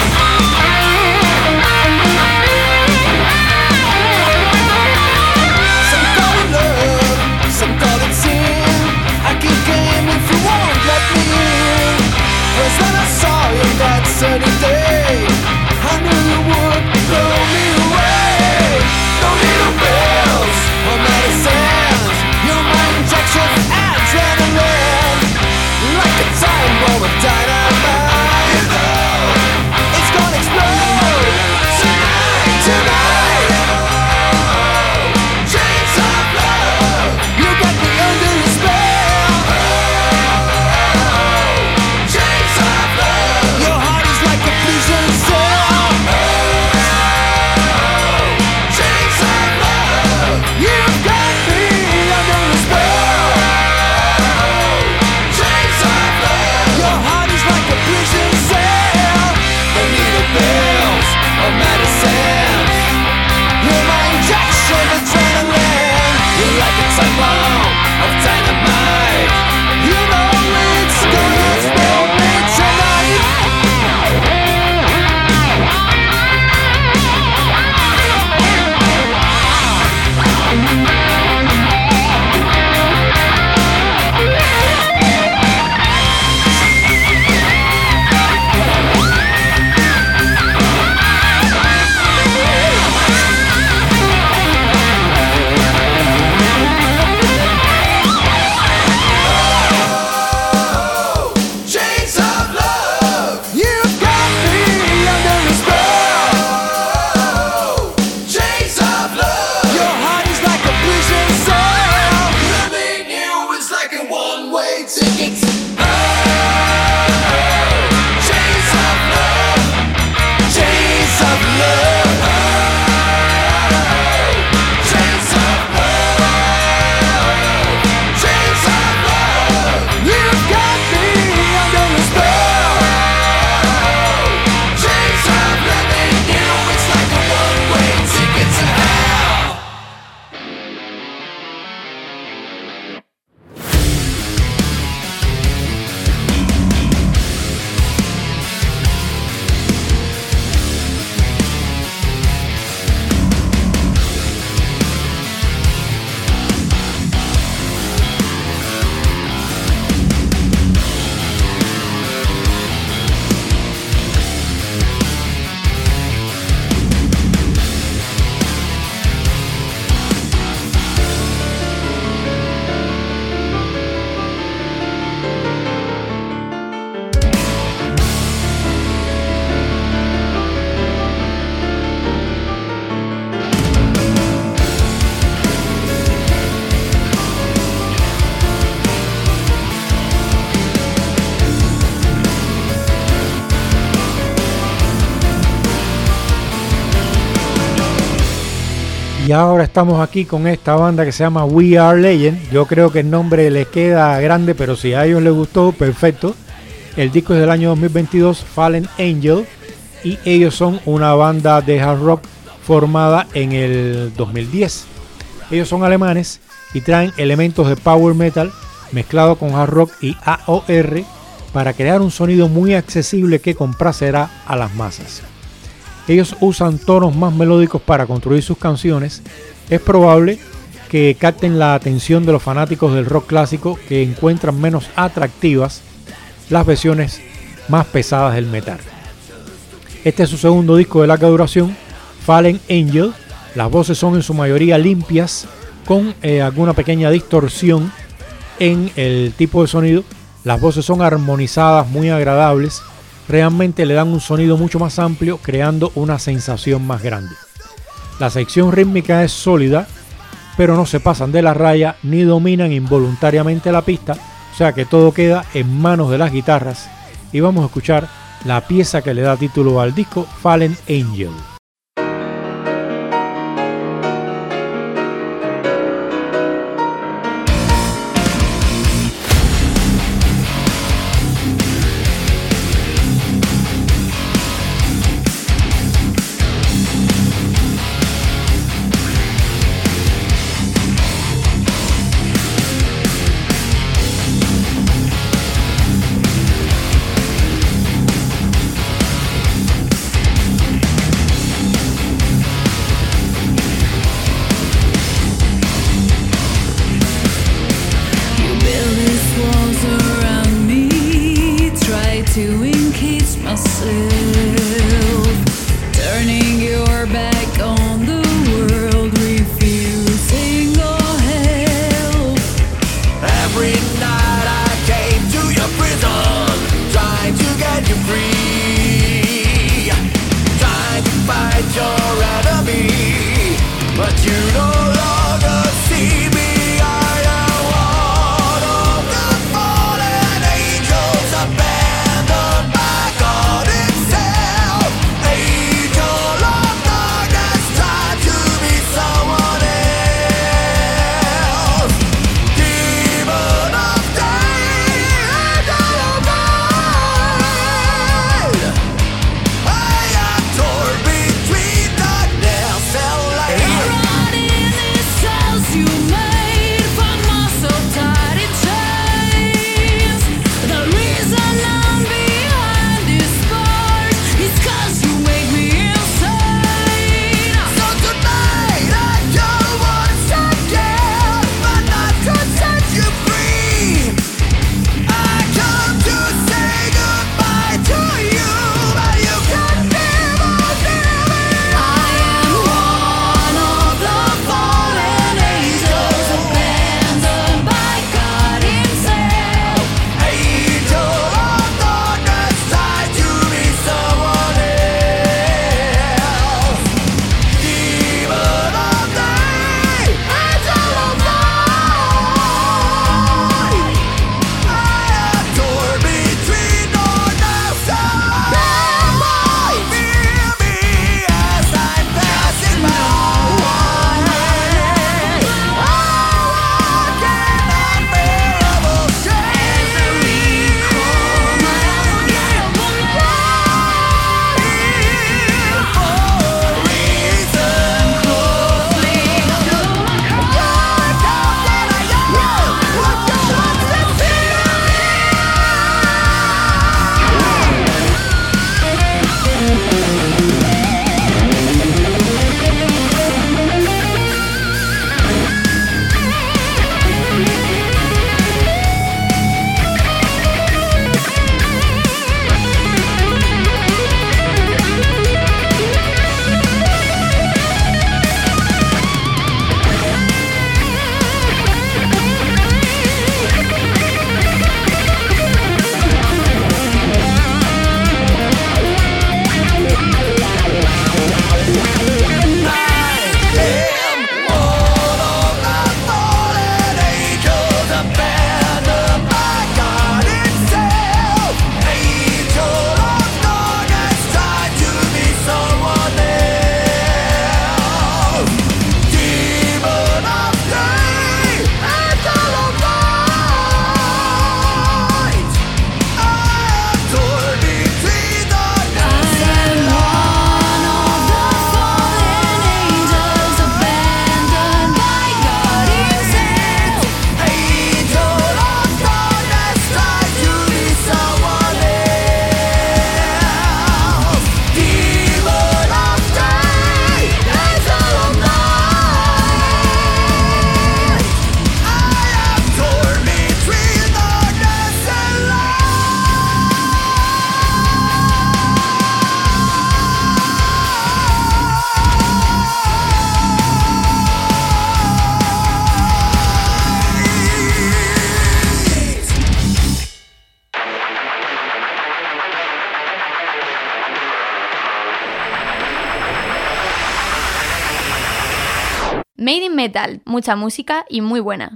Some call it love, some call it sin. I keep game if you won't let me in. 'Cause when I saw you that sunny day, I knew you would blow me away. No needle pills or medicines, you're my injection of adrenaline. Like a time bomb of dynamite, you know it's gonna explode tonight, tonight. Oh, chains of love, you got me under your spell. Oh, chains of love, your heart is like a Y ahora estamos aquí con esta banda que se llama We Are Legend. Yo creo que el nombre les queda grande, pero si a ellos les gustó, perfecto. El disco es del año dos mil veintidós, Fallen Angel, y ellos son una banda de hard rock formada en el dos mil diez. Ellos son alemanes y traen elementos de power metal mezclado con hard rock y A O R para crear un sonido muy accesible que complacerá a las masas. Ellos usan tonos más melódicos para construir sus canciones. Es probable que capten la atención de los fanáticos del rock clásico, que encuentran menos atractivas las versiones más pesadas del metal. Este es su segundo disco de larga duración, Fallen Angel. Las voces son en su mayoría limpias, con eh, alguna pequeña distorsión en el tipo de sonido. Las voces son armonizadas, muy agradables. Realmente le dan un sonido mucho más amplio, creando una sensación más grande. La sección rítmica es sólida, pero no se pasan de la raya ni dominan involuntariamente la pista, o sea que todo queda en manos de las guitarras. Y vamos a escuchar la pieza que le da título al disco, Fallen Angel. Made in Metal, mucha música y muy buena.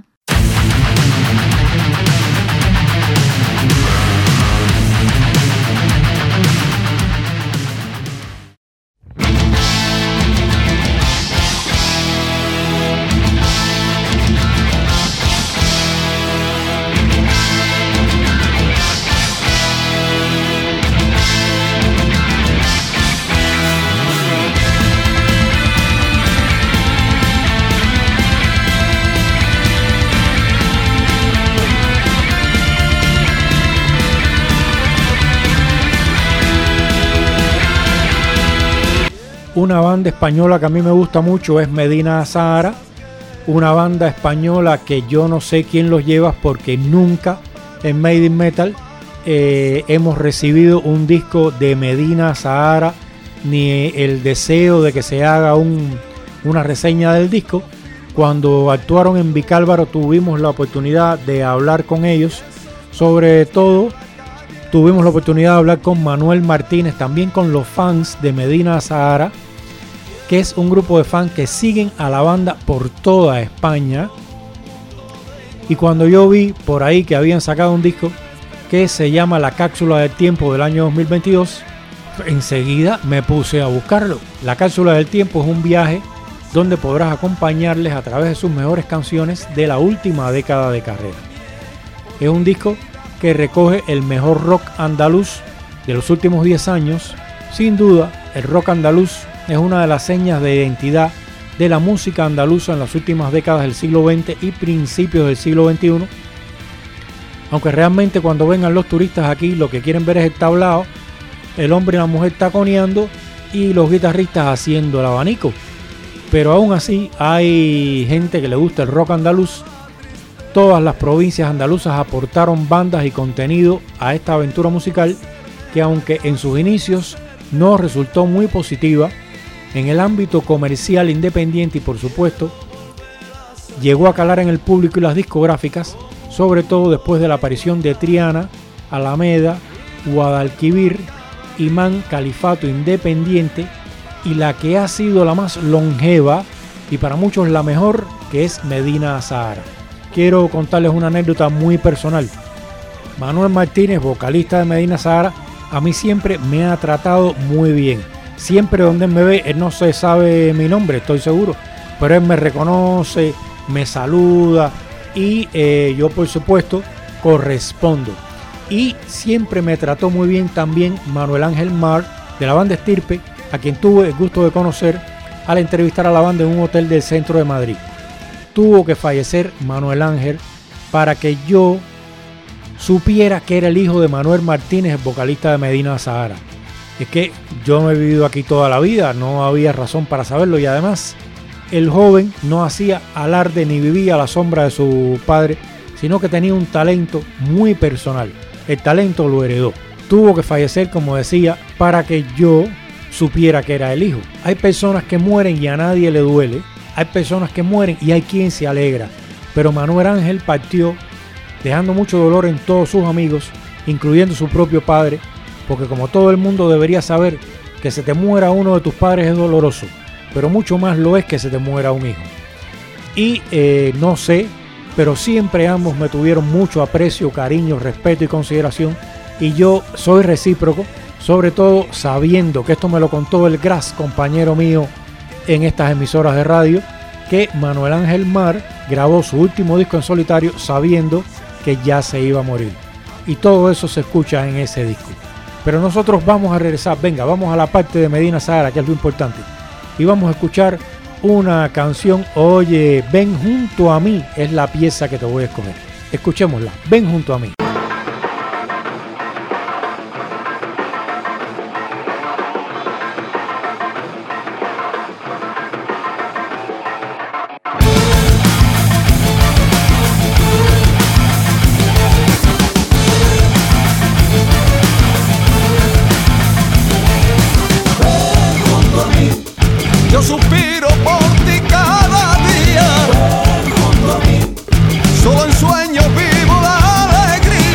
Una banda española que a mí me gusta mucho es Medina Zahara, una banda española que yo no sé quién los lleva porque nunca en Made in Metal eh, hemos recibido un disco de Medina Zahara ni el deseo de que se haga un, una reseña del disco. Cuando actuaron en Vicálvaro tuvimos la oportunidad de hablar con ellos, sobre todo tuvimos la oportunidad de hablar con Manuel Martínez, también con los fans de Medina Zahara, que es un grupo de fans que siguen a la banda por toda España. Y cuando yo vi por ahí que habían sacado un disco que se llama La Cápsula del Tiempo del año dos mil veintidós, enseguida me puse a buscarlo. La Cápsula del Tiempo es un viaje donde podrás acompañarles a través de sus mejores canciones de la última década de carrera. Es un disco que recoge el mejor rock andaluz de los últimos diez años. Sin duda, el rock andaluz es una de las señas de identidad de la música andaluza en las últimas décadas del siglo veinte y principios del siglo veintiuno. Aunque realmente cuando vengan los turistas aquí lo que quieren ver es el tablao, el hombre y la mujer taconeando y los guitarristas haciendo el abanico. Pero aún así hay gente que le gusta el rock andaluz. Todas las provincias andaluzas aportaron bandas y contenido a esta aventura musical que, aunque en sus inicios no resultó muy positiva en el ámbito comercial independiente y por supuesto llegó a calar en el público y las discográficas, sobre todo después de la aparición de Triana, Alameda, Guadalquivir, Imán, Califato Independiente y la que ha sido la más longeva y para muchos la mejor, que es Medina Zahara. Quiero contarles una anécdota muy personal. Manuel Martínez, vocalista de Medina Zahara, a mí siempre me ha tratado muy bien. Siempre donde él me ve, él no se sabe mi nombre, estoy seguro, pero él me reconoce, me saluda y eh, yo por supuesto correspondo. Y siempre me trató muy bien también Manuel Ángel Mar, de la banda Estirpe, a quien tuve el gusto de conocer al entrevistar a la banda en un hotel del centro de Madrid. Tuvo que fallecer Manuel Ángel para que yo supiera que era el hijo de Manuel Martínez, el vocalista de Medina Zahara. Es que yo no he vivido aquí toda la vida, no había razón para saberlo y además el joven no hacía alarde ni vivía a la sombra de su padre, sino que tenía un talento muy personal. El talento lo heredó. Tuvo que fallecer, como decía, para que yo supiera que era el hijo. Hay personas que mueren y a nadie le duele. Hay personas que mueren y hay quien se alegra. Pero Manuel Ángel partió dejando mucho dolor en todos sus amigos, incluyendo su propio padre, porque como todo el mundo debería saber, que se te muera uno de tus padres es doloroso, pero mucho más lo es que se te muera un hijo. Y eh, no sé, pero siempre ambos me tuvieron mucho aprecio, cariño, respeto y consideración, y yo soy recíproco, sobre todo sabiendo que esto me lo contó el Gras, compañero mío en estas emisoras de radio, que Manuel Ángel Mar grabó su último disco en solitario sabiendo que ya se iba a morir. Y todo eso se escucha en ese disco. Pero nosotros vamos a regresar, venga, vamos a la parte de Medina Zahara, que es lo importante. Y vamos a escuchar una canción, oye, Ven Junto a Mí, es la pieza que te voy a escoger. Escuchémosla, Ven Junto a Mí. Yo suspiro por ti cada día. Solo en sueños vivo la alegría.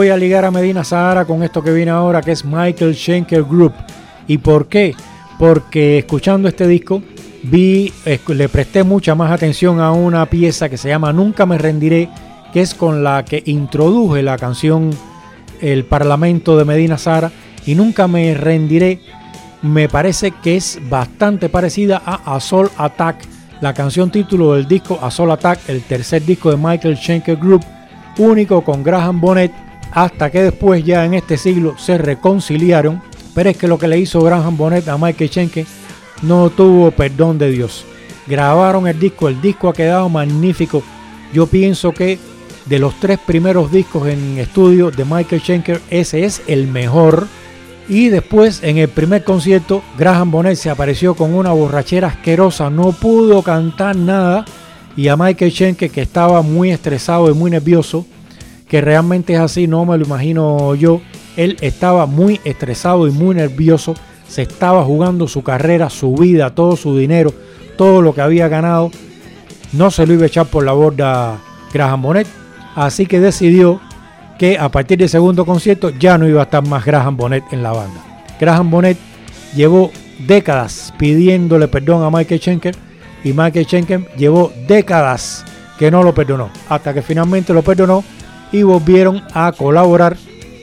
voy a ligar a Medina Zahara con esto que viene ahora, que es Michael Schenker Group. ¿Y por qué? Porque escuchando este disco vi, le presté mucha más atención a una pieza que se llama Nunca me rendiré, que es con la que introduje la canción El Parlamento de Medina Zahara. Y Nunca me rendiré me parece que es bastante parecida a A Soul Attack, la canción título del disco A Soul Attack, el tercer disco de Michael Schenker Group, único con Graham Bonnet, hasta que después ya en este siglo se reconciliaron. Pero es que lo que le hizo Graham Bonnet a Michael Schenker no tuvo perdón de Dios. Grabaron el disco, el disco ha quedado magnífico. Yo pienso que de los tres primeros discos en estudio de Michael Schenker, ese es el mejor. Y después en el primer concierto Graham Bonnet se apareció con una borrachera asquerosa, no pudo cantar nada, y a Michael Schenker, que estaba muy estresado y muy nervioso, que realmente es así, no me lo imagino yo, él estaba muy estresado y muy nervioso, se estaba jugando su carrera, su vida, todo su dinero, todo lo que había ganado, no se lo iba a echar por la borda Graham Bonnet, así que decidió que a partir del segundo concierto ya no iba a estar más Graham Bonnet en la banda. Graham Bonnet llevó décadas pidiéndole perdón a Michael Schenker y Michael Schenker llevó décadas que no lo perdonó, hasta que finalmente lo perdonó y volvieron a colaborar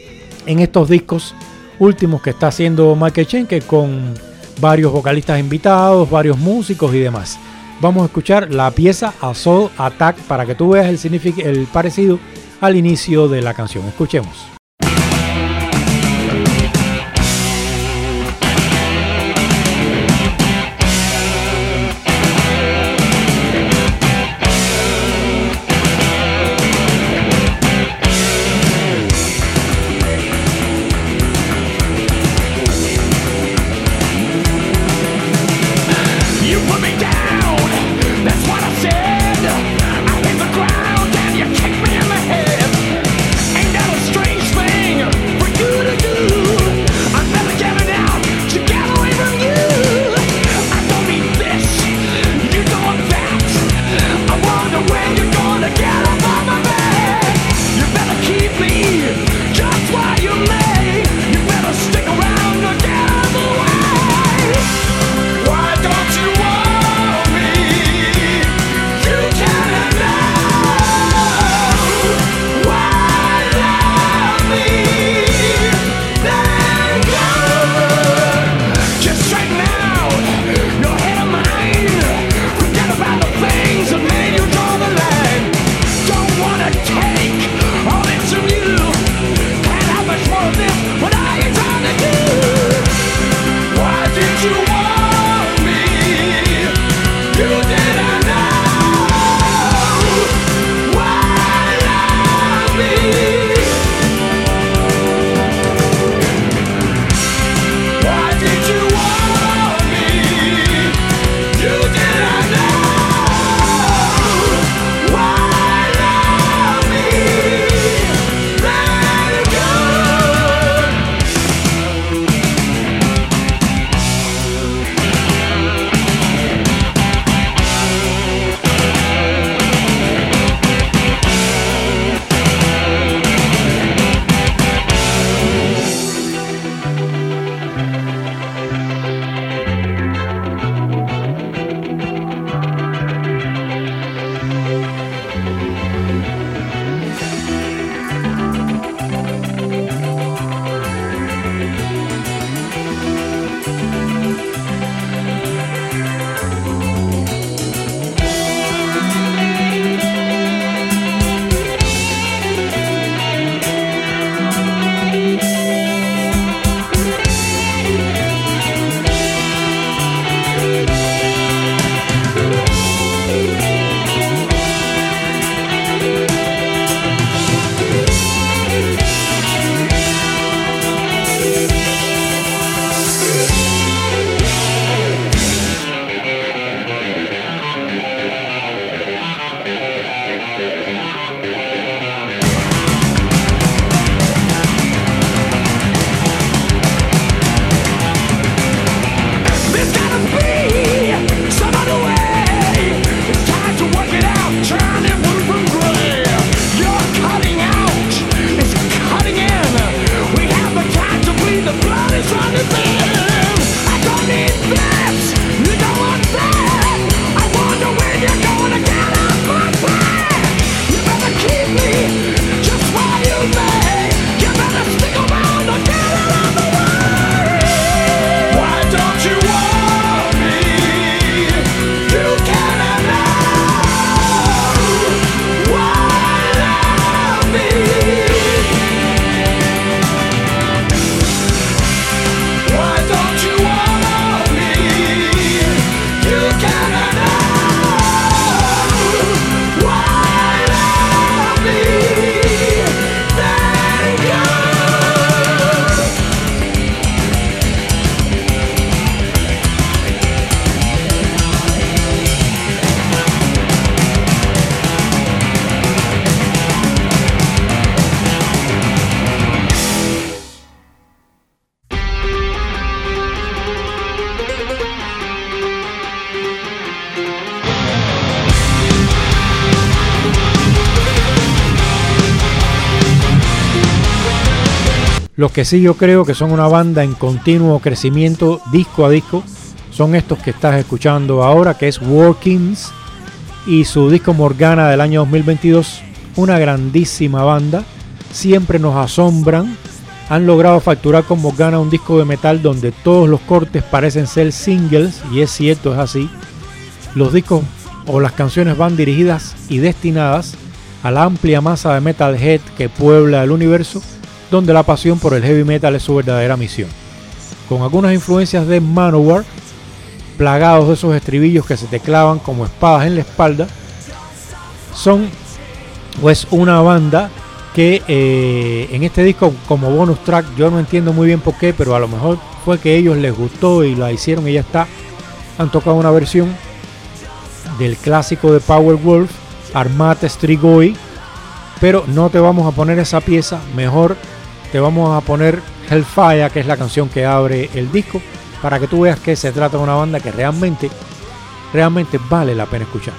en estos discos últimos que está haciendo Michael Schenker con varios vocalistas invitados, varios músicos y demás. Vamos a escuchar la pieza A Soul Attack para que tú veas el, signific- el parecido al inicio de la canción. Escuchemos. Why don't you want me? Los que sí yo creo que son una banda en continuo crecimiento disco a disco son estos que estás escuchando ahora, que es Workings y su disco Morgana del año dos mil veintidós. Una grandísima banda, siempre nos asombran. Han logrado facturar con Morgana un disco de metal donde todos los cortes parecen ser singles, y es cierto, es así. Los discos o las canciones van dirigidas y destinadas a la amplia masa de metalhead que puebla el universo, donde la pasión por el heavy metal es su verdadera misión. Con algunas influencias de Manowar, plagados de esos estribillos que se te clavan como espadas en la espalda, son pues una banda que eh, en este disco como bonus track, yo no entiendo muy bien por qué, pero a lo mejor fue que a ellos les gustó y la hicieron y ya está, han tocado una versión del clásico de Powerwolf, Armate Strigoi, pero no te vamos a poner esa pieza, mejor te vamos a poner Hellfire, que es la canción que abre el disco, para que tú veas que se trata de una banda que realmente, realmente vale la pena escuchar.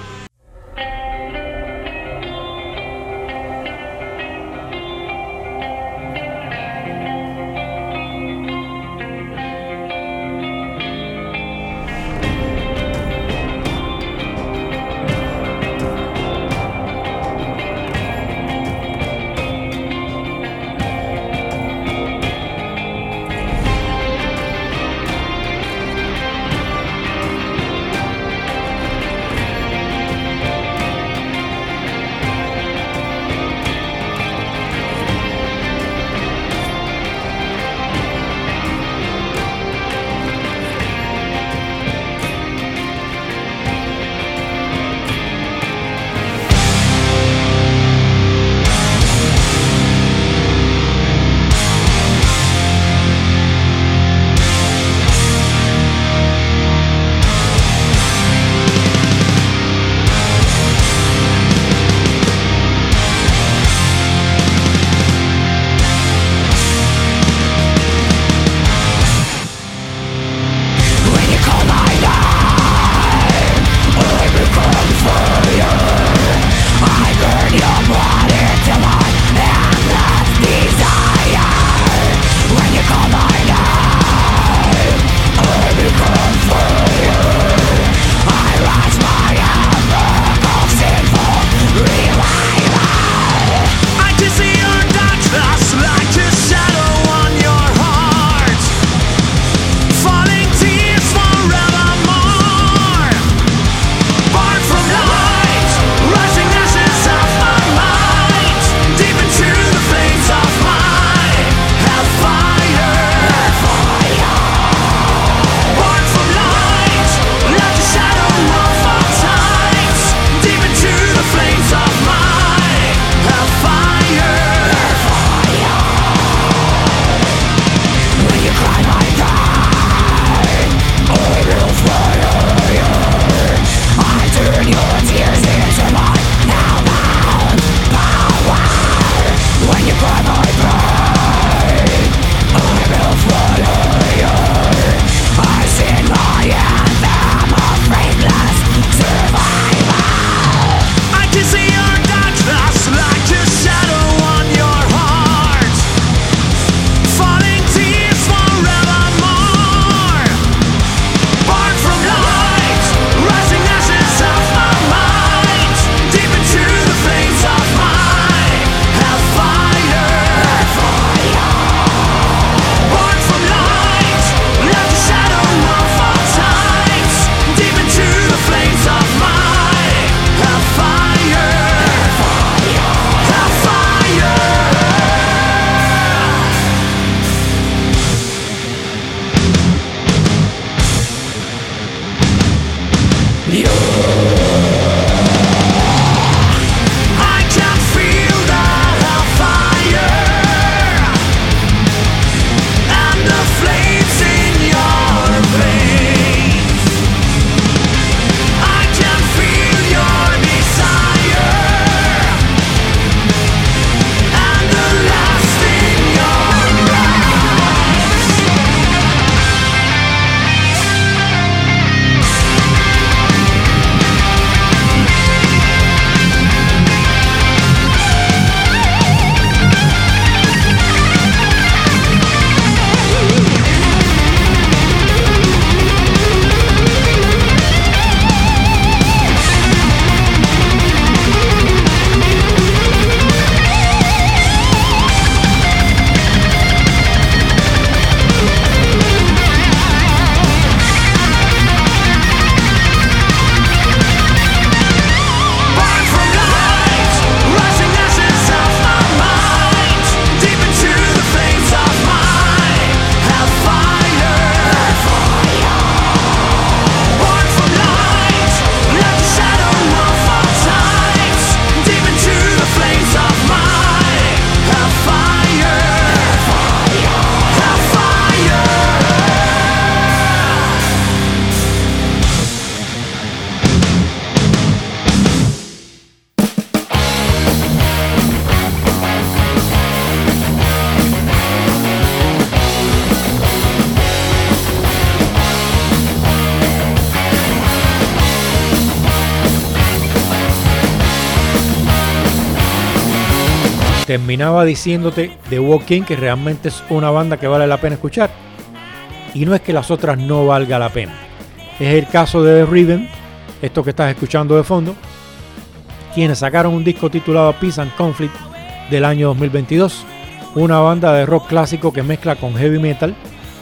terminaba diciéndote de Walk-In que realmente es una banda que vale la pena escuchar. Y no es que las otras no valga la pena. Es el caso de The Riven, esto que estás escuchando de fondo, quienes sacaron un disco titulado Peace and Conflict del año dos mil veintidós. Una banda de rock clásico que mezcla con heavy metal.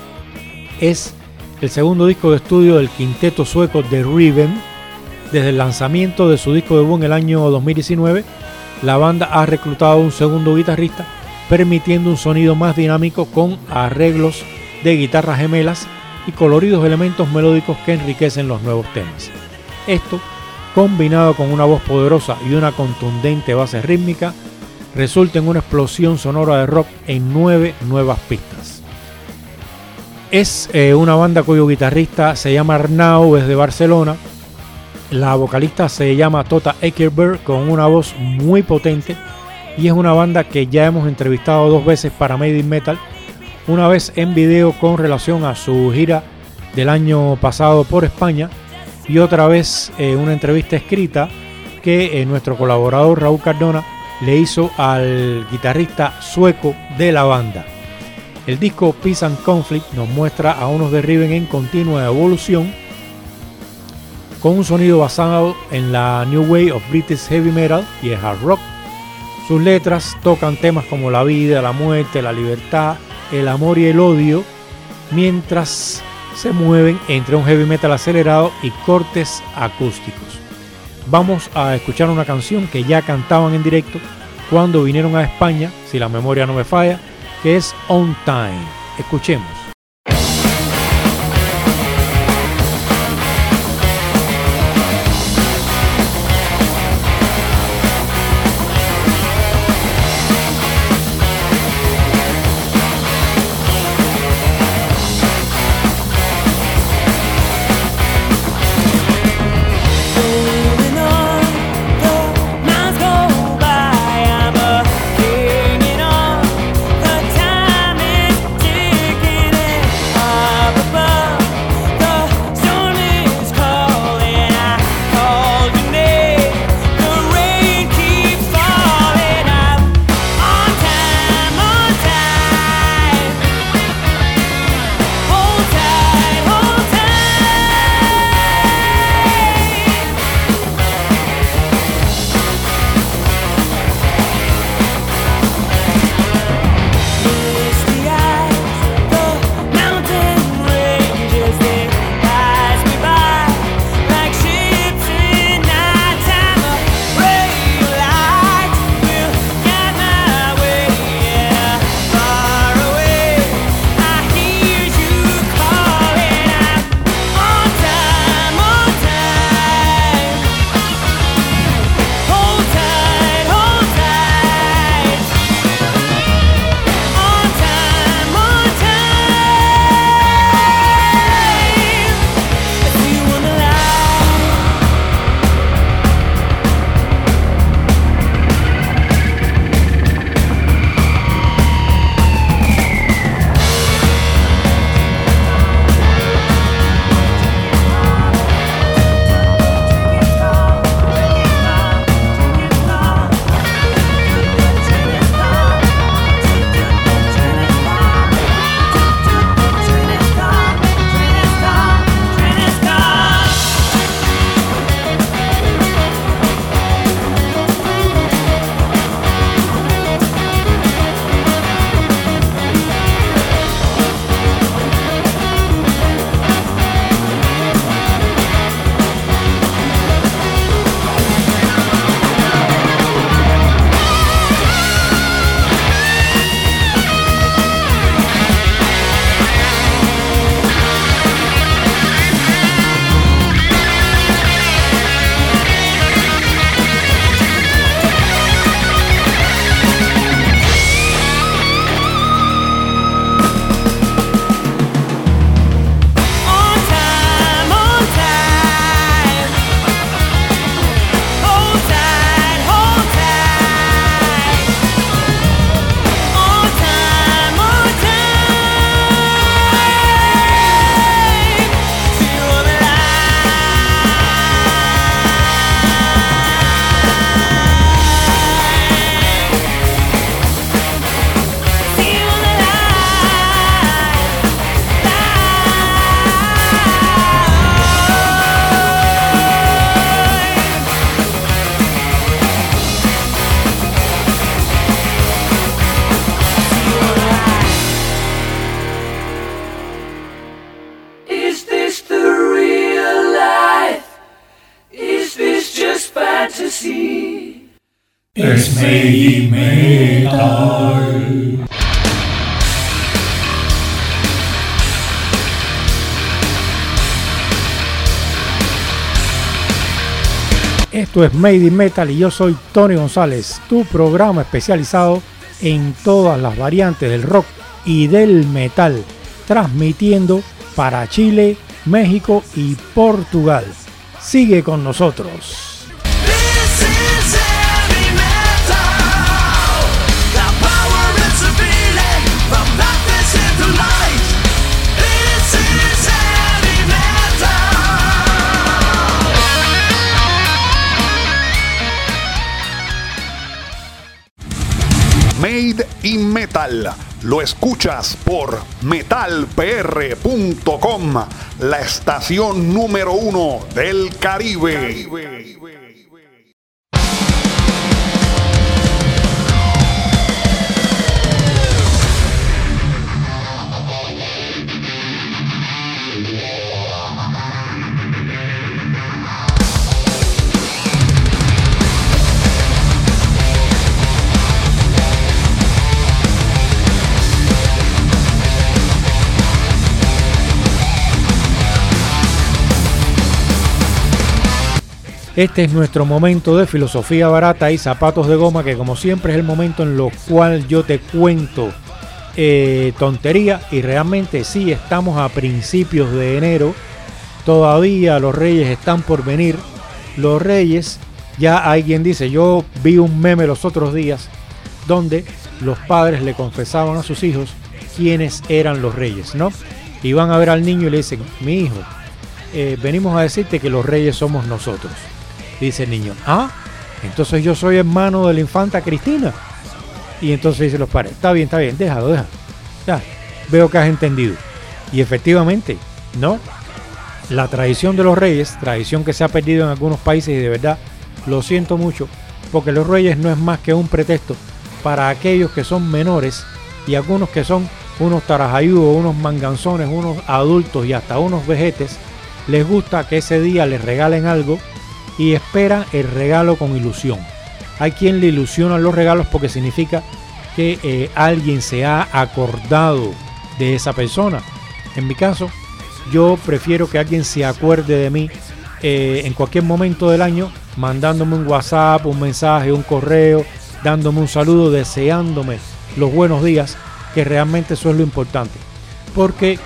Es el segundo disco de estudio del quinteto sueco The Riven. Desde el lanzamiento de su disco debut en el año dos mil diecinueve, la banda ha reclutado un segundo guitarrista, permitiendo un sonido más dinámico con arreglos de guitarras gemelas y coloridos elementos melódicos que enriquecen los nuevos temas. Esto, combinado con una voz poderosa y una contundente base rítmica, resulta en una explosión sonora de rock en nueve nuevas pistas. Es eh, una banda cuyo guitarrista se llama Arnau, es de Barcelona. La vocalista se llama Tota Ekerberg, con una voz muy potente, y es una banda que ya hemos entrevistado dos veces para Made in Metal, una vez en video con relación a su gira del año pasado por España y otra vez eh, una entrevista escrita que eh, nuestro colaborador Raúl Cardona le hizo al guitarrista sueco de la banda. El disco Peace and Conflict nos muestra a unos The Riven en continua evolución, con un sonido basado en la New Wave of British Heavy Metal y el Hard Rock. Sus letras tocan temas como la vida, la muerte, la libertad, el amor y el odio, mientras se mueven entre un heavy metal acelerado y cortes acústicos. Vamos a escuchar una canción que ya cantaban en directo cuando vinieron a España, si la memoria no me falla, que es On Time. Escuchemos. Hanging on, the time is ticking. fantasy. Es Made Metal. Esto es Made in Metal y yo soy Tony González, tu programa especializado en todas las variantes del rock y del metal, transmitiendo para Chile, México y Portugal. Sigue con nosotros. Made in Metal, lo escuchas por metal p r punto com, la estación número uno del Caribe. Caribe. Este es nuestro momento de filosofía barata y zapatos de goma, que como siempre es el momento en lo cual yo te cuento eh, tontería, y realmente sí, estamos a principios de enero, todavía los Reyes están por venir. Los Reyes, ya alguien dice, yo vi un meme los otros días donde los padres le confesaban a sus hijos quiénes eran los Reyes, ¿no? Y van a ver al niño y le dicen, mi hijo, eh, venimos a decirte que los Reyes somos nosotros. Dice el niño, ah, entonces yo soy hermano de la infanta Cristina. Y entonces dicen los padres, está bien, está bien, déjalo, déjalo. Ya, veo que has entendido. Y efectivamente, ¿no? La tradición de los Reyes, tradición que se ha perdido en algunos países, y de verdad lo siento mucho, porque los Reyes no es más que un pretexto para aquellos que son menores y algunos que son unos tarajayudos, unos manganzones, unos adultos y hasta unos vejetes. Les gusta que ese día les regalen algo y esperan el regalo con ilusión. Hay quien le ilusiona los regalos porque significa que eh, alguien se ha acordado de esa persona. En mi caso, yo prefiero que alguien se acuerde de mí eh, en cualquier momento del año, mandándome un WhatsApp, un mensaje, un correo, dándome un saludo, deseándome los buenos días, que realmente eso es lo importante. Porque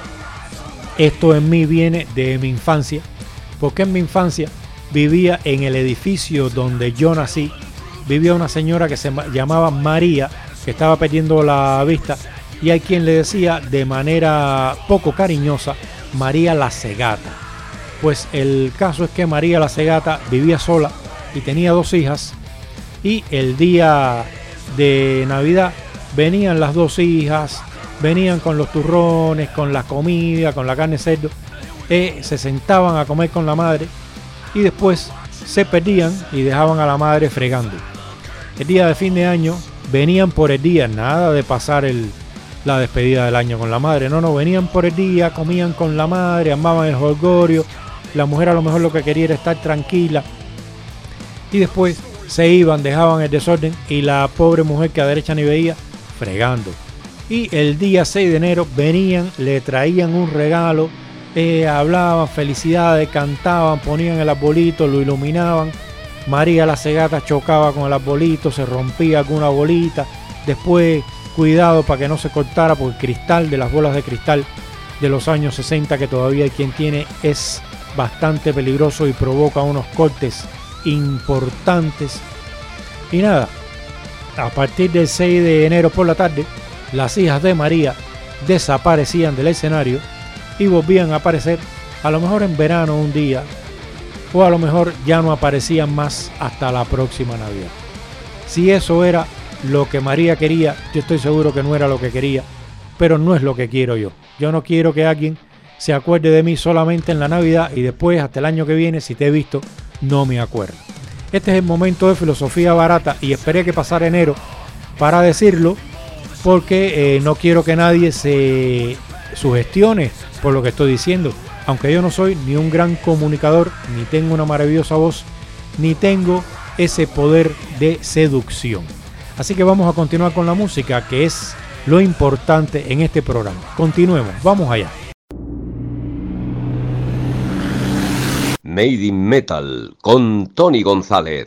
esto en mí viene de mi infancia, porque en mi infancia vivía en el edificio donde yo nací, vivía una señora que se llamaba María, que estaba perdiendo la vista, y hay quien le decía de manera poco cariñosa, María la Cegata. Pues el caso es que María la Cegata vivía sola y tenía dos hijas, y el día de Navidad venían las dos hijas, venían con los turrones, con la comida, con la carne de cerdo, eh, se sentaban a comer con la madre, y después se perdían y dejaban a la madre fregando. El día de fin de año venían por el día, nada de pasar el, la despedida del año con la madre, no, no, venían por el día, comían con la madre, amaban el jolgorio, la mujer a lo mejor lo que quería era estar tranquila, y después se iban, dejaban el desorden, y la pobre mujer que a derecha ni veía, fregando. Y el día seis de enero venían, le traían un regalo, Eh, hablaban felicidades, cantaban, ponían el arbolito, lo iluminaban. María la Cegata chocaba con el arbolito, se rompía alguna bolita, después cuidado para que no se cortara, porque el cristal de las bolas de cristal de los años sesenta, que todavía hay quien tiene, es bastante peligroso y provoca unos cortes importantes. Y nada, a partir del seis de enero por la tarde, las hijas de María desaparecían del escenario y volvían a aparecer a lo mejor en verano un día, o a lo mejor ya no aparecían más hasta la próxima Navidad. Si eso era lo que María quería, yo estoy seguro que no era lo que quería, pero no es lo que quiero yo. Yo no quiero que alguien se acuerde de mí solamente en la Navidad y después hasta el año que viene, si te he visto, no me acuerdo. Este es el momento de filosofía barata y esperé que pasara enero para decirlo, porque eh, no quiero que nadie se sugestione por lo que estoy diciendo, aunque yo no soy ni un gran comunicador, ni tengo una maravillosa voz, ni tengo ese poder de seducción. Así que vamos a continuar con la música, que es lo importante en este programa. Continuemos, vamos allá. Made in Metal con Tony González.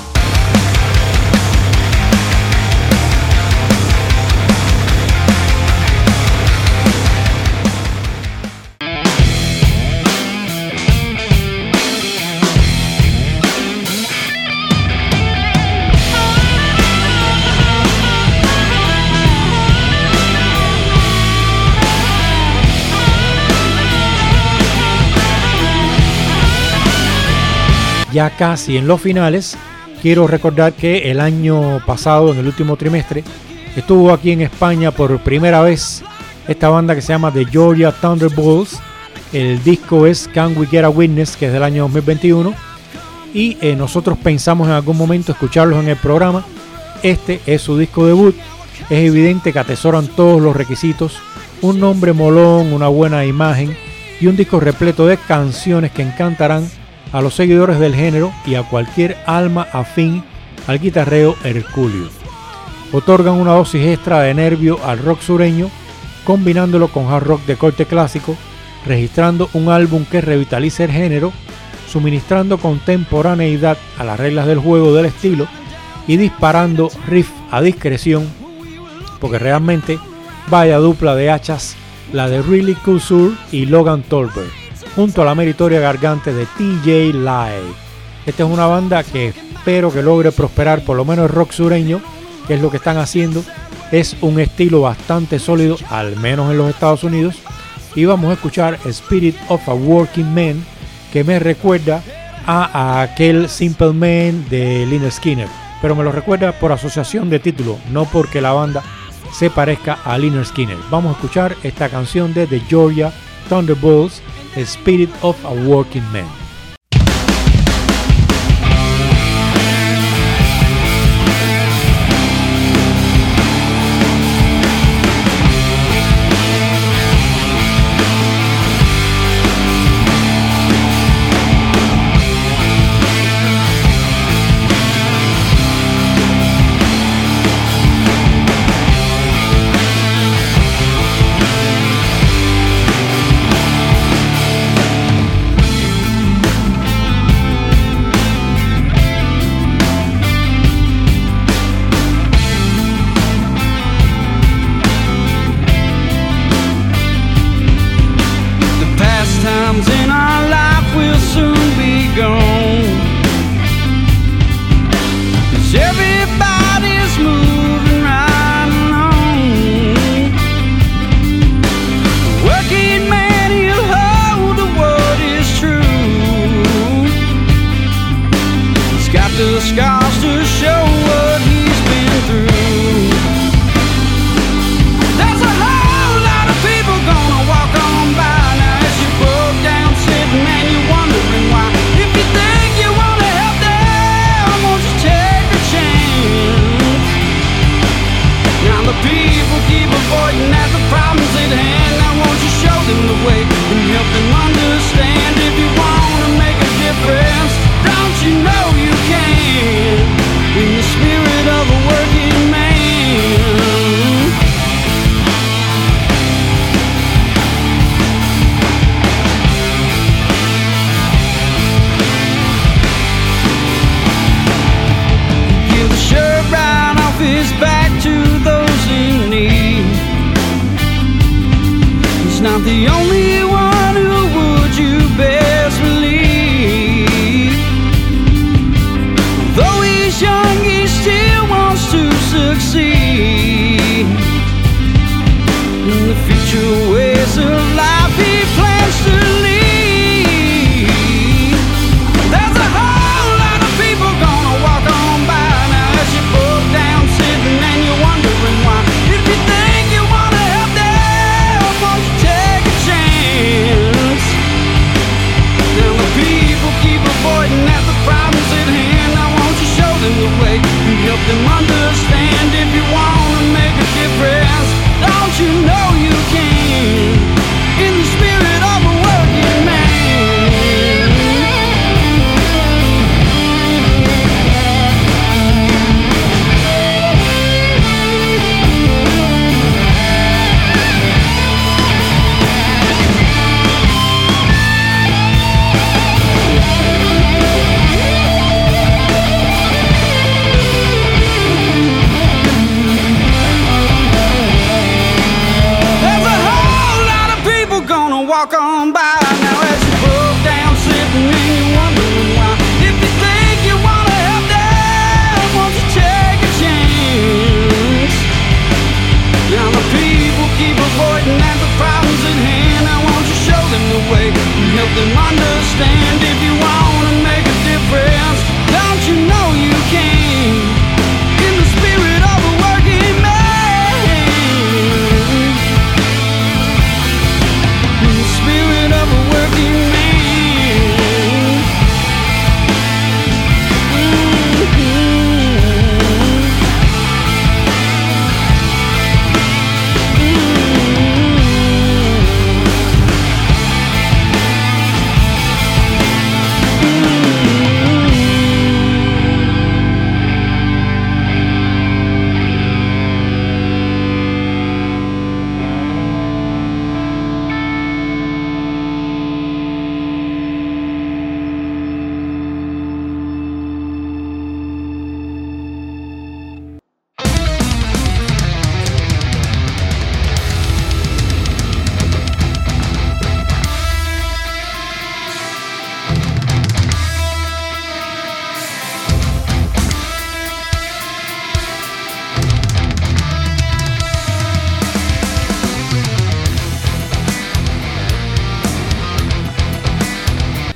Ya casi en los finales, quiero recordar que el año pasado, en el último trimestre, estuvo aquí en España por primera vez esta banda que se llama The Georgia Thunderbolts. El disco es Can We Get a Witness, que es del año dos mil veintiuno, y eh, nosotros pensamos en algún momento escucharlos en el programa. Este es su disco debut. Es evidente que atesoran todos los requisitos: un nombre molón, una buena imagen y un disco repleto de canciones que encantarán a los seguidores del género y a cualquier alma afín al guitarreo hercúleo. Otorgan una dosis extra de nervio al rock sureño, combinándolo con hard rock de corte clásico, registrando un álbum que revitaliza el género, suministrando contemporaneidad a las reglas del juego del estilo y disparando riff a discreción, porque realmente vaya dupla de hachas la de Really Cool Sur y Logan Tolbert, junto a la meritoria gargante de T J Live. Esta es una banda que espero que logre prosperar, por lo menos el rock sureño, que es lo que están haciendo. Es un estilo bastante sólido, al menos en los Estados Unidos. Y vamos a escuchar Spirit of a Working Man, que me recuerda a, a aquel Simple Man de Lynyrd Skynyrd, pero me lo recuerda por asociación de título, no porque la banda se parezca a Lynyrd Skynyrd. Vamos a escuchar esta canción de The Georgia Thunderbolts, Spirit of a Working Man. The only one who would you best believe. Though he's young, he still wants to succeed. In the future ways of life he plans to lead. There's a whole lot of people gonna walk on by now as you broke down sitting and you're wondering why. If you think you wanna help them, won't you take a chance? Now the people keep avoiding at the problems at hand. Now won't you show them the way and help them understand? If you wanna make a difference, don't you know you can?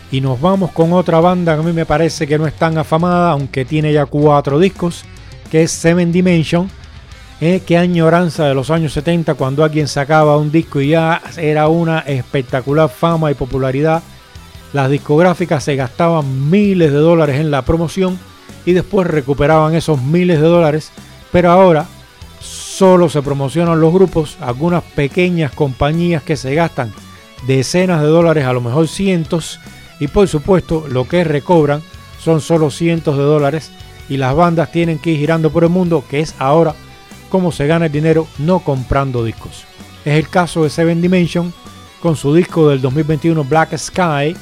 Y nos vamos con otra banda que a mí me parece que no es tan afamada, aunque tiene ya cuatro discos, que es Seven Dimension. Eh, qué añoranza de los años setenta, cuando alguien sacaba un disco y ya era una espectacular fama y popularidad. Las discográficas se gastaban miles de dólares en la promoción y después recuperaban esos miles de dólares, pero ahora solo se promocionan los grupos, algunas pequeñas compañías que se gastan decenas de dólares, a lo mejor cientos, y por supuesto lo que recobran son solo cientos de dólares, y las bandas tienen que ir girando por el mundo, que es ahora como se gana el dinero no comprando discos. Es el caso de Seven Dimension con su disco del dos mil veintiuno Black Sky,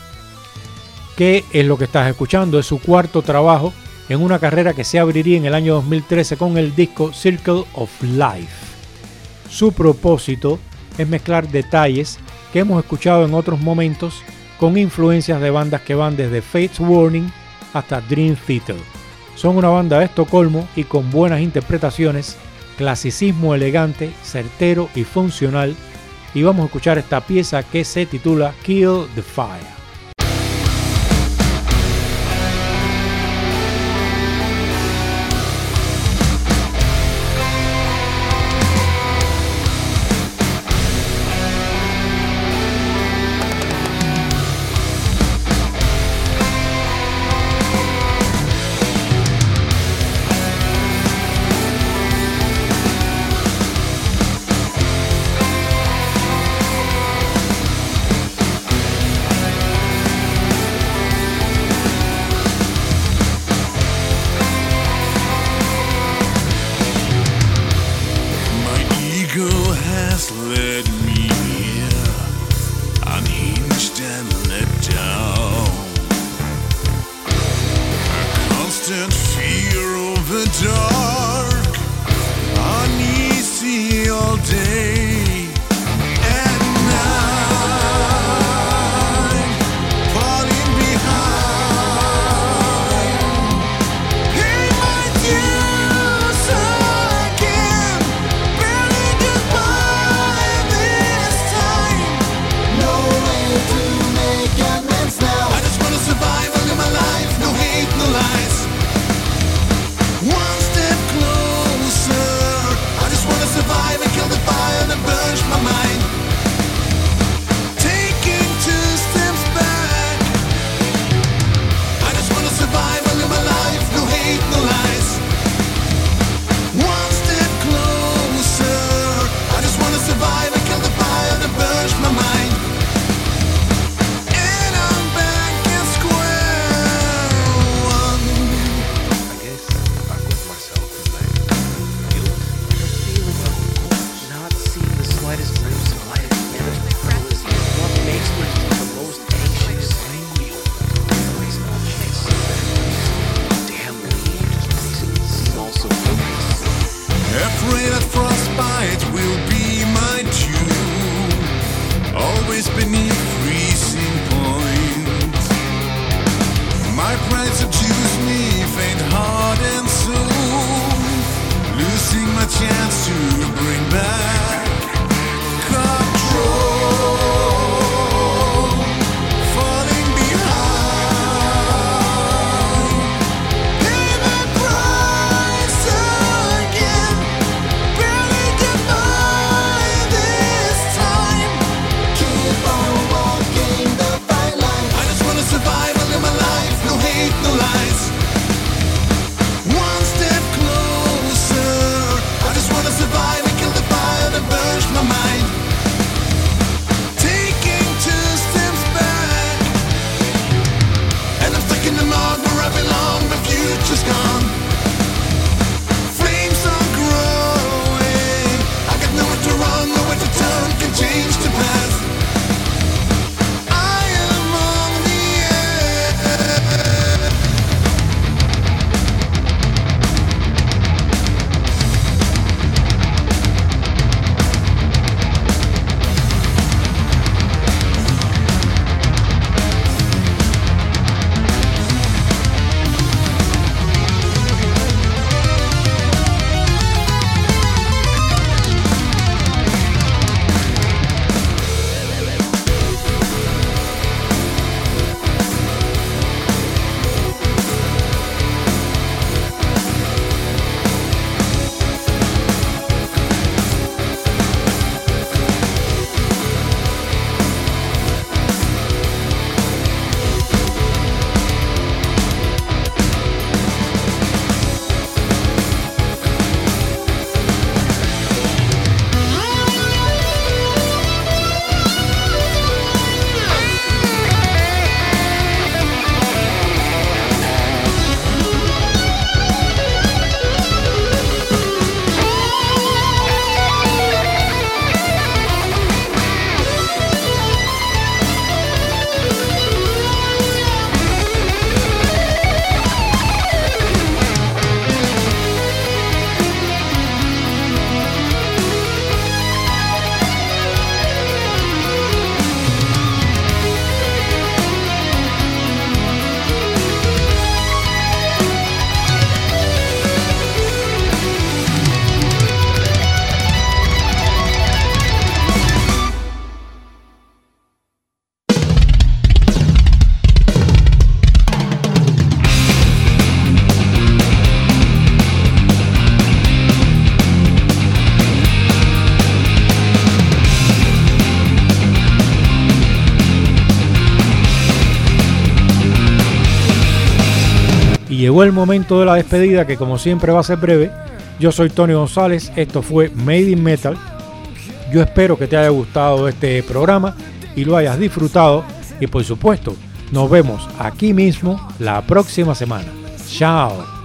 que es lo que estás escuchando, es su cuarto trabajo en una carrera que se abriría en el año dos mil trece con el disco Circle of Life. Su propósito es mezclar detalles que hemos escuchado en otros momentos con influencias de bandas que van desde Fates Warning hasta Dream Theater. Son una banda de Estocolmo y con buenas interpretaciones, clasicismo elegante, certero y funcional, y vamos a escuchar esta pieza que se titula Kill the Fire. One step llegó el momento de la despedida, que como siempre va a ser breve. Yo soy Tony González, esto fue Made in Metal. Yo espero que te haya gustado este programa y lo hayas disfrutado. Y por supuesto, nos vemos aquí mismo la próxima semana. Chao.